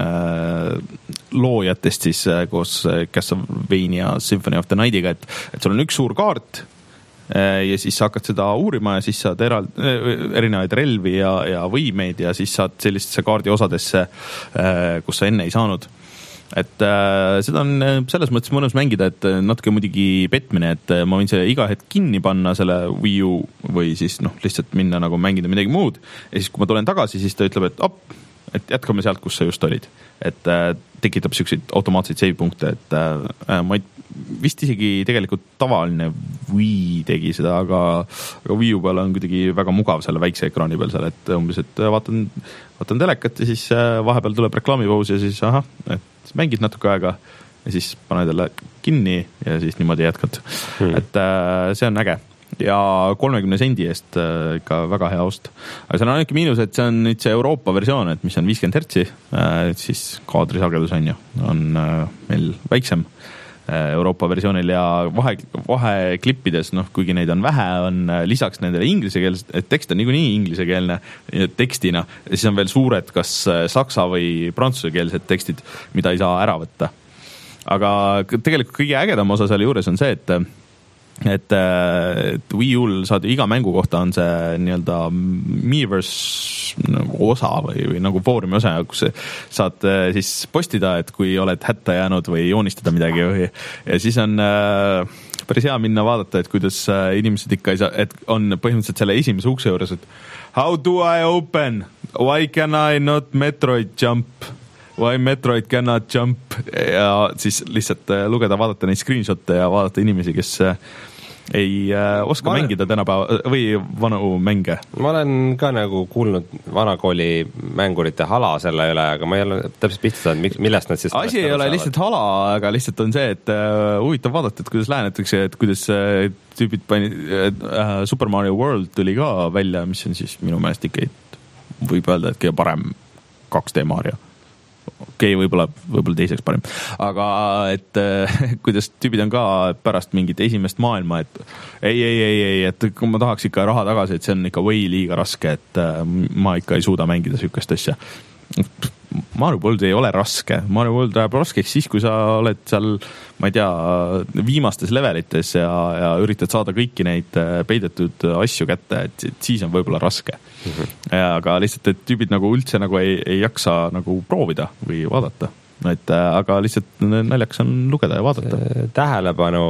loojatest siis koos Castlevania Symphony of the Nightiga, et, et sul on üks suur kaart ja siis sa hakkad seda uurima ja siis saad erald, erinevaid relvi ja, ja võimeid ja siis saad sellistesse kaardi osadesse, kus sa enne ei saanud. Et äh, seda on selles mõttes mõnus mängida, et natuke muidugi petmine, et ma võin see iga hetk kinni panna selle Wii U või siis noh, lihtsalt minna nagu mängida midagi muud ja siis kui ma tulen tagasi, siis ta ütleb, et op, et jätkame sealt, kus sa just olid. Et äh, tekitab selliseid automaatseid save punkte, et äh, ma ei, vist isegi tegelikult tavaline Wii tegi seda, aga, aga Wii U peal on kuidagi väga mugav selle väikse ekraani peal seal, et umbes, et vaatan, vaatan telekat ja siis äh, vahepeal tuleb reklaamipaus ja siis ahah, et mängid natuke aega ja siis paned jälle kinni ja siis niimoodi jätkad. Hmm. Et äh, see on äge. Ja kolmekümne sendi eest äh, ikka väga hea ost. Aga see on ainult miinus, et see on nüüd see Euroopa versioon, et mis on viiskümmend hertsi, äh, siis kaadrisagedus on ju, on äh, meil väiksem äh, Euroopa versioonil ja vahe, vaheklippides, noh, kuigi neid on vähe, on äh, lisaks nendele ingliskeelsed, et tekst on niikuinii ingliskeelne tekstina, siis on veel suured kas saksa või prantsusekeelsed tekstid, mida ei saa ära võtta. Aga tegelikult kõige ägedam osa selle juures on see, et et, et Wii U-l saad iga mängu kohta on see nii-öelda Miiverse nagu osa või, või nagu foorumi osa, kus saad siis postida, et kui oled hätta jäänud või joonistada midagi või, ja siis on äh, päris hea minna vaadata, et kuidas inimesed ikka ei saa, et on põhimõtteliselt selle esimese ukse juures, et how do I open? Why can I not Metroid jump? Why Metroid cannot jump? Ja siis lihtsalt lugeda, vaadata neid screenshotte ja vaadata inimesi, kes ei oska ma mängida tänapäeva või vanu mänge. Ma olen ka nagu kuulnud vanakooli mängurite hala selle üle, aga ma ei ole täpselt pihta saanud, millest nad siis asi ei ole lihtsalt hala, aga lihtsalt on see, et uh, huvitav vaadata, et kuidas lähenetakse, et kuidas uh, tüübid pani, uh, Super Mario World tuli ka välja, mis on siis minu meelest ikka võib öelda, et kõige parem kaks D Mario. Okei, okay, võib-olla, võib-olla teiseks parim. Aga et kuidas tüübid on ka pärast mingit esimest maailma, et ei, ei, ei, ei, et kui ma tahaks ikka raha tagasi, et see on ikka või liiga raske, et ma ikka ei suuda mängida sükest asja. Mario World ei ole raske. Mario World läheb raskeks siis, kui sa oled seal, ma ei tea, viimastes levelites ja, ja üritad saada kõiki neid peidetud asju kätte, et siis on võib-olla raske. Mm-hmm. Ja, aga lihtsalt, et tüübid nagu üldse nagu ei, ei jaksa nagu proovida või vaadata. Et, aga lihtsalt naljakas on lugeda ja vaadata. Tähelepanu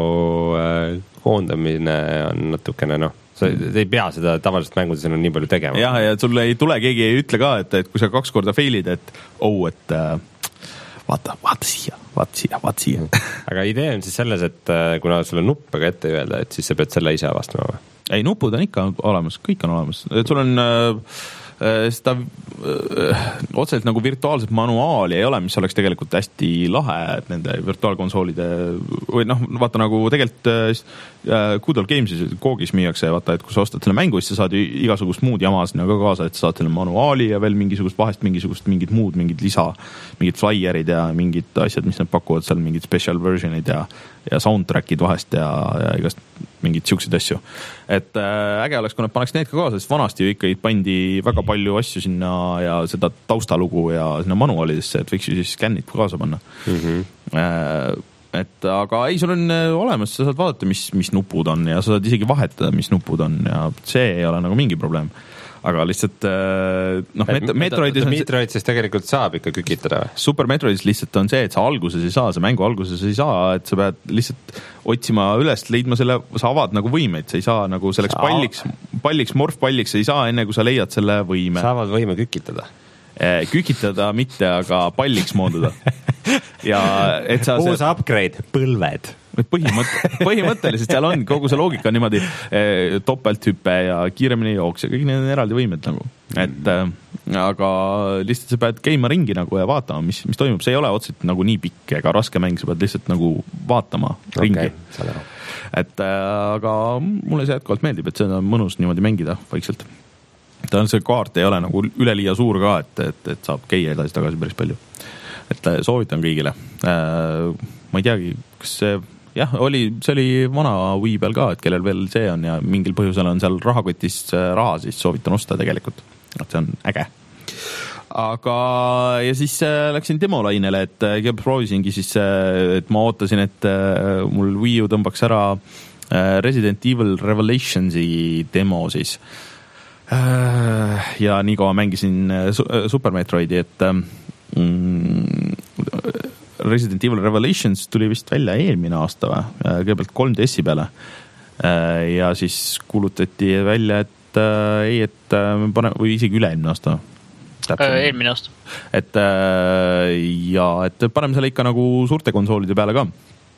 koondamine on natukene, noh, sa ei pea seda tavaliselt mängudes on nii palju tegema. Jah, ja sulle ei tule, keegi ei ütle ka, et, et kui sa kaks korda failid, et oh, et vaata, vaata siia, vaata siia, vaata siia. Aga idee on siis selles, et kuna sulle nuppega ette öelda, et siis sa pead selle ise avastama või? Ei, nupud on ikka olemas, kõik on olemas. Et sul on äh, seda äh, otseselt nagu virtuaalset manuaali ei ole, mis oleks tegelikult hästi lahe, et nende virtuaalkonsoolide või noh, vaata nagu tegelikult äh, Good Old Games'is koogis müüakse, vaata, et kui sa ostad selle mängu, siis sa saad igasugust muud jama sinna ka kaasa, et sa saad selle manuaali ja veel mingisugust vahest mingisugust mingid muud, mingid lisa, mingid flyer'id ja mingid asjad, mis nad pakuvad seal, mingid special version'id ja, ja soundtrack'id vahest ja, ja igast mingid siukseid asju. Et äh, äge oleks, kui nad paneks need ka kaasa, sest vanasti ju ikka pandi väga palju asju sinna ja seda taustalugu ja sinna manuaalidesse, et võiks ju siis skännid kaasa panna. Mm-hmm. Äh, et aga ei, sul on olemas, sa saad vaadata, mis, mis nupud on ja sa saad isegi vahetada, mis nupud on ja see ei ole nagu mingi probleem. Aga lihtsalt noh, met- Metroidis on Metroid siis tegelikult saab ikka kükitada. Super Metroidis lihtsalt on see, et sa alguses ei saa, sa mängu alguses ei saa, et sa pead lihtsalt otsima üles, leidma selle, sa avad nagu võimeid, sa ei saa nagu selleks sa... palliks, palliks, morfpalliks ei saa enne, kui sa leiad selle võime. Saavad võime kükitada? Kükitada mitte, aga palliks moonduda. Ja et sa uus see... upgrade, põlved. Põhimõtte, põhimõtteliselt seal on kogu see loogika on niimoodi eh, topelthüpe ja kiiremini jooks ja kõik need on eraldi võimed nagu. Et eh, aga lihtsalt sa pead käima ringi nagu ja vaatama, mis, mis toimub. See ei ole otseselt nagu nii pikk ega raske mäng, sa pead lihtsalt nagu vaatama ringi. Okay, et eh, aga mulle see jätkuvalt meeldib, et see on mõnus niimoodi mängida vaikselt. Ta on see kaart ei ole nagu üleliia suur ka, et, et, et saab käia edasi tagasi päris palju. et soovitan kõigile. Ma ei teagi, kas see jah, oli, see oli vana Wii peal ka, et kellel veel see on ja mingil põhjusel on seal rahakotis raha, siis soovitan osta tegelikult, et see on äge. Aga ja siis läksin demolainele, et proovisingi siis, et ma ootasin, et mul Wii U tõmbaks ära Resident Evil Revelationsi demo siis. Ja nii kaua mängisin Super Metroidi, et Resident Evil Revelations tuli vist välja eelmine aasta või, kõigepealt kolm D S-i peale. Ja siis kuulutati välja, et ei, et me paneme, või isegi üle-eelmine aasta. Eelmine aasta. Et, ja, et paneme selle ikka nagu suurte konsoolide peale ka.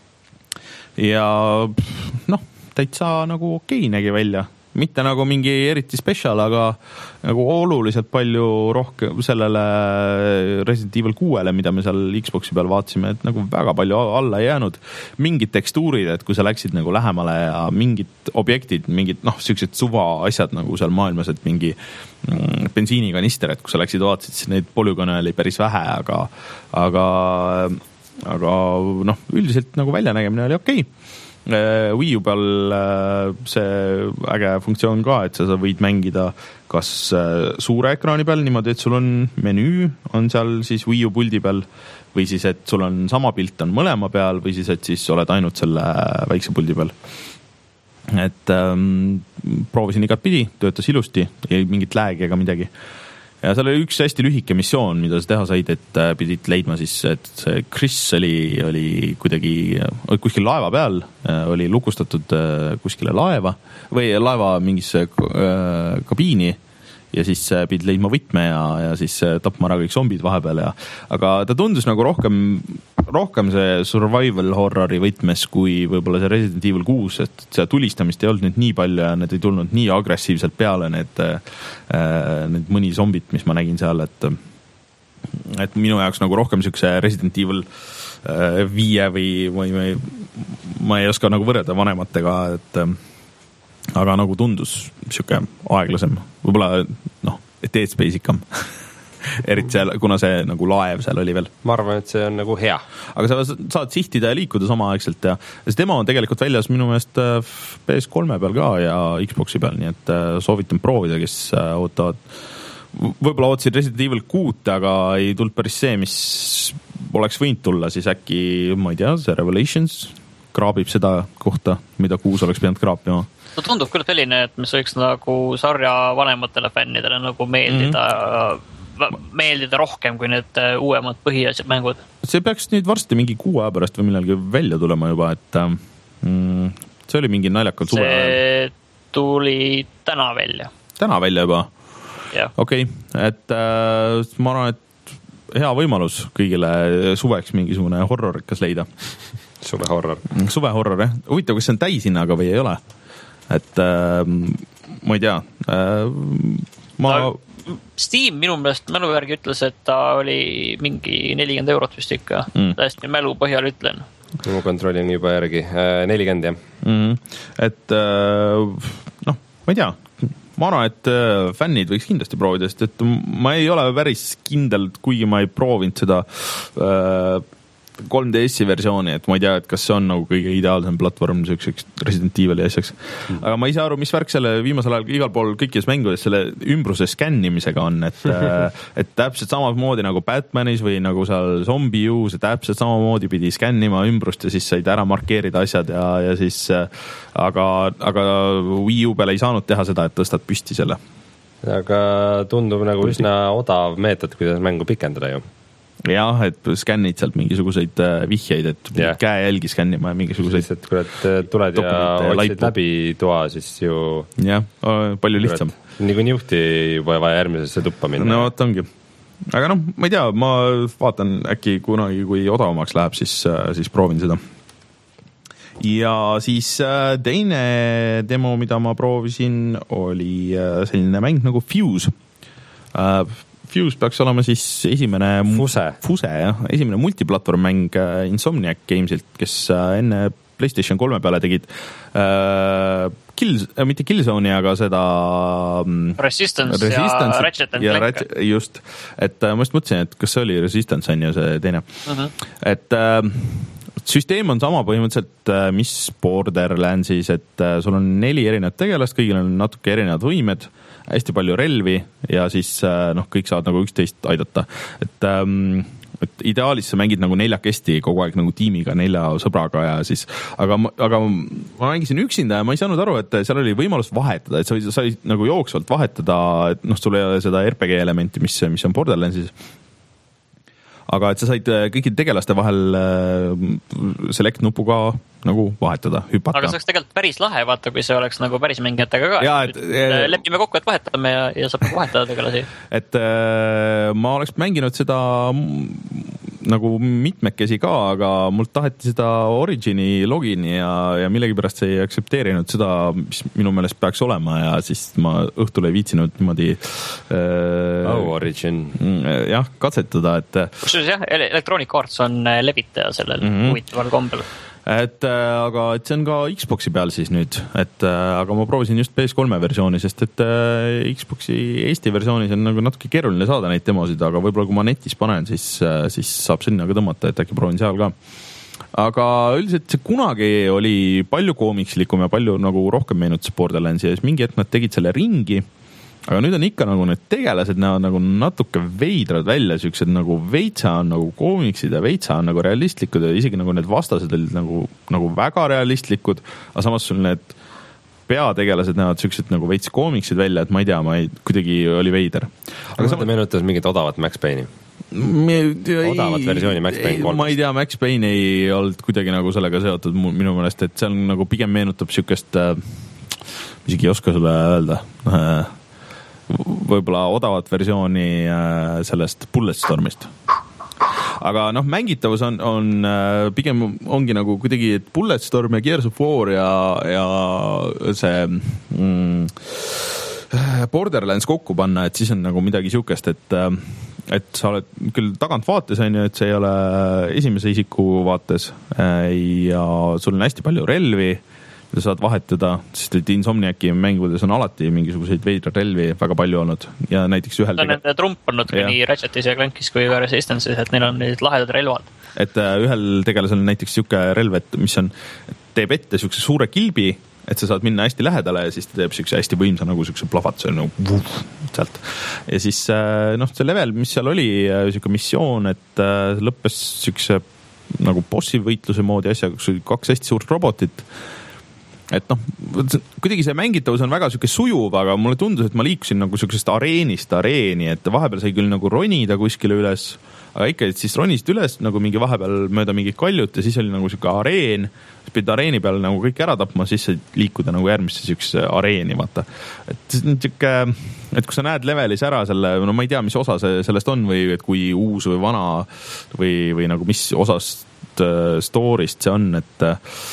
Ja noh, täitsa nagu okei nägi välja. Mitte nagu mingi eriti special, aga nagu oluliselt palju rohkem sellele Resident Evil kuuele, mida me seal Xboxi peal vaatasime, et nagu väga palju alla ei jäänud. Mingid tekstuurid, et kui sa läksid nagu lähemale ja mingid objektid, mingid noh, sellised suva asjad nagu seal maailmas, et mingi mm, bensiinikanister, et kui sa läksid vaatasid, siis neid polügoone oli päris vähe, aga aga, aga noh, üldiselt nagu väljanägemine oli okei. Wii U peal see äge funktsioon ka, et sa võid mängida kas suure ekraani peal niimoodi, et sul on menüü on seal siis Wii U puldi peal või siis, et sul on sama pilt on mõlema peal või siis, et siis oled ainult selle väikse puldi peal. Et ähm, proovisin igat pidi, töötas ilusti, ei mingit läägi ega midagi. Ja seal oli üks hästi lühike missioon, mida sa teha said, et pidid leidma siis, et see Chris oli, oli kuidagi kuskil laeva peal, oli lukustatud kuskile laeva või laeva mingisse kabiini ja siis pidid leidma võtme ja, ja siis tapma ära kõik zombid vahepeal. Ja, aga ta tundus nagu rohkem, rohkem see survival horrori võtmes kui võib-olla see Resident Evil kuus, et see tulistamist ei olnud nüüd nii palju ja need ei tulnud nii agressiivselt peale, need, need mõni zombit, mis ma nägin seal, et, et minu jaoks nagu rohkem siukse Resident Evil viie või, või, või ma ei oska nagu võrreda vanematega, et aga nagu tundus siuke aeglasem, võib-olla noh, Dead Space ikka eriti seal, kuna see nagu laev seal oli veel. Ma arvan, et see on nagu hea. Aga sa saad sihtida ja liikuda sama aegselt ja see demo on tegelikult väljas minu meelest P S kolme peal ka ja Xboxi peal, nii et soovitan proovida, kes ootavad. Võib-olla ootsid Resident Evil kuut, aga ei tulnud päris see, mis oleks võinud tulla, siis äkki, ma ei tea, see Revelations kraabib seda kohta, mida kuus oleks pidanud kraapima. No tundub küll selline, et mis võiks nagu sarja vanematele fännidele nagu meeldida, mm-hmm. meeldida rohkem kui need uuemad põhiasjad mängud. See peaks nüüd varsti mingi kuu aja pärast või millalgi välja tulema juba, et mm, see oli mingi naljakalt suve. See tuli täna välja. Täna välja juba? Okei, okay. Et äh, ma arvan, et hea võimalus kõigile suveks mingisugune horrorikas leida. Suve horror. Suve horror, jah. Huvitav, kas see on täishinnaga või ei ole? Et äh, ma ei tea äh, ma... no, Steam minu meelest mälu järgi ütles, et ta oli mingi nelikümmend eurot vist ikka mm. täiesti mälu põhjal ütlen. Ma kontrollin juba järgi nelikümmend jah mm-hmm. Et äh, noh, ma ei tea, ma arvan, et äh, fännid võiks kindlasti proovida, sest et ma ei ole päris kindel, kuigi ma ei proovinud seda äh, kolm D S-i versiooni, et ma ei tea, et kas see on nagu kõige ideaalsem platvorm selliseks Resident Evil'i asjaks. Mm. Aga ma ei saa aru, mis värk selle viimasel ajal igal pool kõikides mängudes selle ümbruse skännimisega on, et, et täpselt samamoodi nagu Batmanis või nagu seal Zombie U, see täpselt samamoodi pidi skännima ümbrust ja siis said ära markeerida asjad ja, ja siis aga, aga Wii U peale ei saanud teha seda, et tõstad püsti selle. Aga tundub nagu üsna odav meetod, kuidas mängu pikendada ju. Jah, et skännid sealt mingisuguseid vihjeid, et yeah. käe jälgi skännima ja mingisuguseid et kui tuled ja otsid läbi toa, siis ju jah, palju lihtsam. Nii kui juhti juba vaja järgmisesse tuppa minna. No vot ongi. Aga noh, ma ei tea, ma vaatan äkki kunagi, kui odavamaks läheb, siis, siis proovin seda. Ja siis teine demo, mida ma proovisin, oli selline mäng nagu Fuse. Fuse peaks olema siis esimene Fuse, Fuse jah, esimene multiplatvorm mäng Insomniac Gamesilt, kes enne PlayStation kolme peale tegid äh, Kill, äh, mitte Killzone'i, aga seda Resistance, Resistance ja Ratchet and Clank. Just, et äh, ma just mõtlesin, et kas see oli Resistance on ju see teine. Uh-huh. Et äh, süsteem on sama põhimõtteliselt, äh, mis Borderlandsis, et äh, sul on neli erinevat tegelast, kõigil on natuke erinevad võimed, hästi palju relvi ja siis äh, noh, kõik saavad nagu üksteist aidata. Et ähm, et ideaalis sa mängid nagu neljakesti kogu aeg nagu tiimiga, nelja sõbraga ja siis, aga, aga ma mängisin üksinda ja ma ei saanud aru, et seal oli võimalus vahetada, et sa sai nagu jooksvalt vahetada, et noh, sul ei ole seda R P G elementi, mis, mis on Borderlandsis. Aga et sa said kõikide tegelaste vahel select nupuga nagu vahetada, hüpata. Aga see oleks tegelikult päris lahe, vaata, kui see oleks nagu päris mängijatega ka. Ja, et, et, lepime kokku, et vahetame ja, ja saab vahetada tegelasi. Et äh, ma oleks mänginud seda nagu mitmekesi ka, aga mult taheti seda Origini logini ja, ja millegipärast ei aktsepteerinud seda, mis minu meelest peaks olema ja siis ma õhtul ei viitsinud niimoodi äh, oh, Origin. jah, katsetada, et kusjuures jah, Electronic Arts on levitaja sellel mm-hmm. huvitaval kombel. Et aga et see on ka Xboxi peal siis nüüd, et aga ma proovisin just P S kolme versiooni, sest et Xboxi Eesti versioonis on nagu natuke keeruline saada neid demosid, aga võib-olla kui ma netis panen, siis, siis saab sinna ka tõmmata, et äkki proovin seal ka. Aga üldiselt see kunagi oli palju koomikslikum ja palju nagu rohkem meenutas Borderlandsi ja siis mingi hetk nad tegid selle ringi. Aga nüüd on ikka nagu need tegelased näevad nagu natuke veidrad välja, siuksed nagu veitsa on nagu koomiksid ja veitsa on nagu realistlikud ja isegi nagu need vastased olid nagu, nagu väga realistlikud, aga samas sul need peategelased näevad siuksed nagu veits koomiksid välja, et ma ei tea, ma ei, kuidagi oli veider. Aga sa meenutas mingit odavat Max Payne'i? Me, odavat versiooni Max Payne kolm. Ma ei tea, Max Payne ei olnud kuidagi nagu sellega seotud minu meelest, et see on nagu pigem meenutab siukest, isegi ei oska sulle öelda, võib-olla odavat versiooni sellest Bulletstormist. Aga noh, mängitavus on, on pigem ongi nagu kuidagi, et Bulletstorm ja Gears of War ja, ja see mm, Borderlands kokku panna, et siis on nagu midagi siukest, et et sa oled küll tagantvaates on ju, et see ei ole esimese isiku vaates ja sul on hästi palju relvi, sa saad vahetada, sest et Insomniaci mängudes on alati mingisuguseid veidra relvi väga palju olnud ja näiteks ühel see on nende trump olnud ka nii Ratchetis ja Clankis kui ka Resistance'is, et neil on need lahedad relvad. Et ühel tegelasel on näiteks siuke relv, et mis on, teeb ette siukse suure kilbi, et sa saad minna hästi lähedale ja siis ta teeb siukse hästi võimsa nagu siukse plahvatuse nagu vuh, sealt. Ja siis noh, see level, mis seal oli, siuke missioon, et lõppes siukse nagu bossi võitluse moodi asja, kus oli kaks hästi suurt robotit. Et noh, kuidagi see mängitavus on väga siuke sujuv, aga mulle tundus, et ma liikusin nagu siukesest areenist areeni, et vahepeal sai küll nagu ronida kuskile üles, aga ikka, et siis ronist üles nagu mingi vahepeal mööda mingit kaljut ja siis oli nagu siuke areen, siis pidid areeni peal nagu kõik ära tapma, siis sai liikuda nagu järgmisse siukse areeni, vaata. Et siuke, et kui sa näed levelis ära selle, no ma ei tea, mis osa see sellest on või et kui uus või vana või, või nagu mis osast story'st see on, et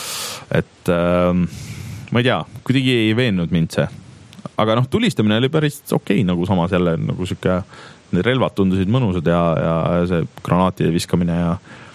et äh, ma ei tea, kuidagi ei veennud mind see. Aga noh, tulistamine oli päris okei, nagu samas jälle nagu siuke, need relvad tundusid mõnusad ja, ja see granaatide viskamine ja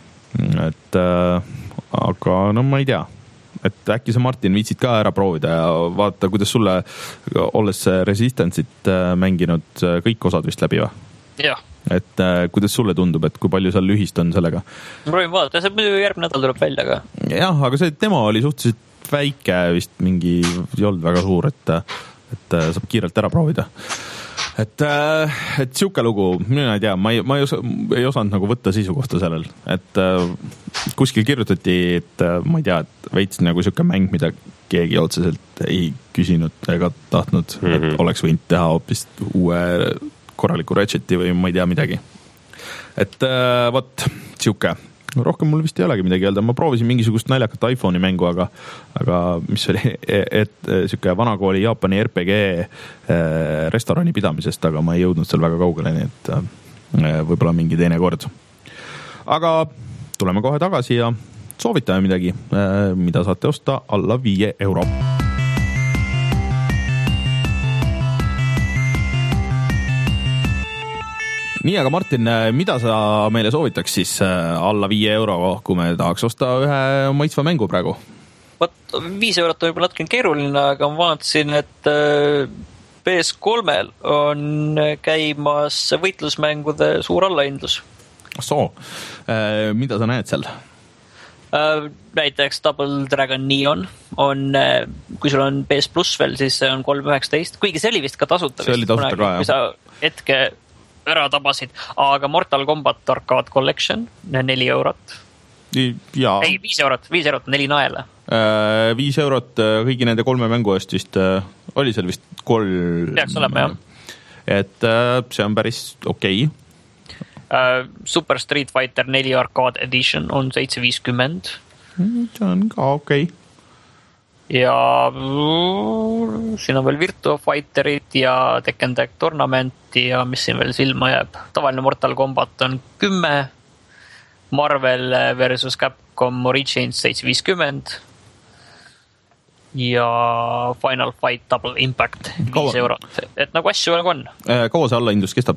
et äh, aga no ma ei tea, et äkki sa Martin viitsid ka ära proovida ja vaata, kuidas sulle, olles Resistance'it mänginud kõik osad vist läbi või? Jah. Et äh, kuidas sulle tundub, et kui palju seal ühist on sellega? Ma proovin vaadata, see muidu järgmine nädal tuleb välja ka. Jah, aga see demo oli suhteliselt väike, vist mingi ei olnud väga suur, et, et saab kiirelt ära proovida. Et, et siuke lugu, mina ei tea, ma ei, ma ei, osa, ei osanud nagu võtta seisukohta sellel, et kuskil kirjutati, et ma ei tea, et veits nagu siuke mäng, mida keegi otseselt ei küsinud ega tahtnud, mm-hmm. et oleks võinud teha hoopis uue korraliku Ratcheti või ma ei tea midagi. Et äh, võt, siuke. Rohkem mul vist ei olegi midagi öelda. Ma proovisin mingisugust naljakat iPhone'i mängu, aga, aga mis oli, et, et siuke vanakooli Jaapani R P G äh, restorani pidamisest, aga ma ei jõudnud seal väga kaugele, nii et äh, võib-olla mingi teine kord. Aga tuleme kohe tagasi ja soovitame midagi, äh, mida saate osta alla viie euro. Nii, aga Martin, mida sa meile soovitaks siis alla viie euro, kui me tahaks osta ühe maitsva mängu praegu? võt, viis eurot on juba natuke keeruline, aga ma vaatasin, et P S kolmel on käimas võitlusmängude suur allahindlus. Soo, mida sa näed seal? Näiteks Double Dragon Neon on, kui sul on P S Plus veel, siis see on kolm üheksateist, kuigi see oli vist ka tasuta. See oli tasuta ka, jah. Kui sa hetke ära tabasid, aga Mortal Kombat Arcade Collection, neli eurot. Ja. Ei, viis eurot, viis eurot, neli naela. Viis eurot kõigi nende kolme mängu eest vist, oli seal vist kolm. Peaks olema, jah. Et see on päris okei. Okay. Super Street Fighter neli Arcade Edition on seitse viiskümmend. See on ka okei. Okay. Ja siin on veel Virtua Fighterid ja Tekken Tag Tournament ja mis siin veel silma jääb. Tavaline Mortal Kombat on kümme, Marvel versus Capcom Origins seitse viiskümmend ja Final Fight Double Impact viis eurot. Et nagu asju nagu on. Kaua see allahindlus kestab?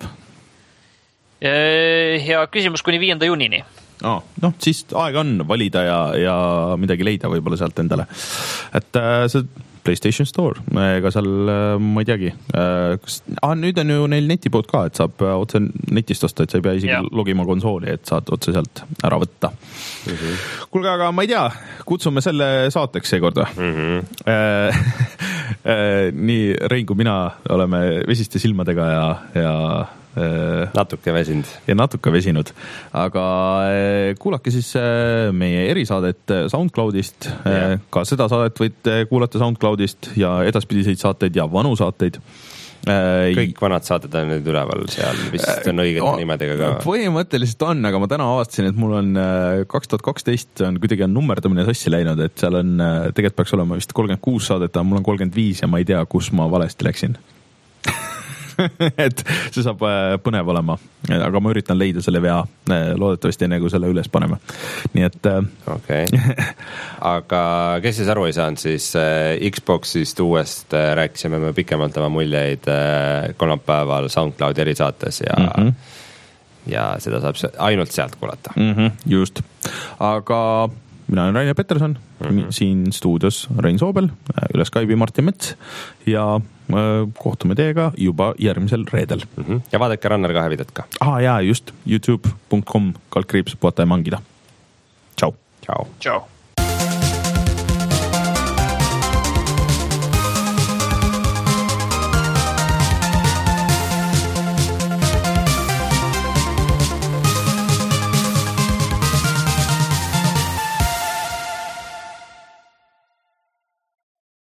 Ja küsimus kuni viienda juunini. Oh, noh, siis aega on valida ja, ja midagi leida võib-olla sealt endale. Et äh, see PlayStation Store, ega seal, ma ei teagi. Kas, ah, nüüd on ju neil netipood ka, et saab otse netist osta, et sa ei pea isegi ja. logima konsooli, et saad otse sealt ära võtta. Mm-hmm. Kuulge, aga ma ei tea, kutsume selle saateks seekord. Mm-hmm. Nii Rein kui mina oleme vesiste silmadega ja, ja natuke vesinud. Ja natuke vesinud. Aga kuulake siis meie erisaadet SoundCloudist. Yeah. Ka seda saadet võite kuulata SoundCloudist ja edaspidiseid saateid ja vanu saateid. Kõik vanad saated on nüüd üleval seal, vist on õigete oh, nimedega ka. Põhimõtteliselt on, aga ma täna avastasin, et mul on kaks tuhat kaksteist on kuidagi on nummerdamine sassi läinud, et seal on, tegelikult peaks olema vist kolmkümmend kuus saadet, aga mul on kolmkümmend viis ja ma ei tea, kus ma valesti läksin. Et see saab põnev olema, aga ma üritan leida selle vea loodetavasti enne kui selle üles paneme. Nii et okei. Okay. Aga kes siis aru ei saanud, siis Xboxist uuest rääkisime me pikemalt oma muljeid kolmapäeval SoundCloudi erisaates ja mm-hmm. ja seda saab ainult sealt kuulata. Mm-hmm, just. Aga mina olen Rainer Peterson, mm-hmm. siin stuudios Rein Soobel, üle Skype'i Martin Mets ja kohtume teiega juba järgmisel reedel. Mm-hmm. Ja vaadake Rannar kahe videot ka. Ah, jaa, just. youtube punkt com kaldkriips puhata ja mangida. Tšau. Tšau. Tšau.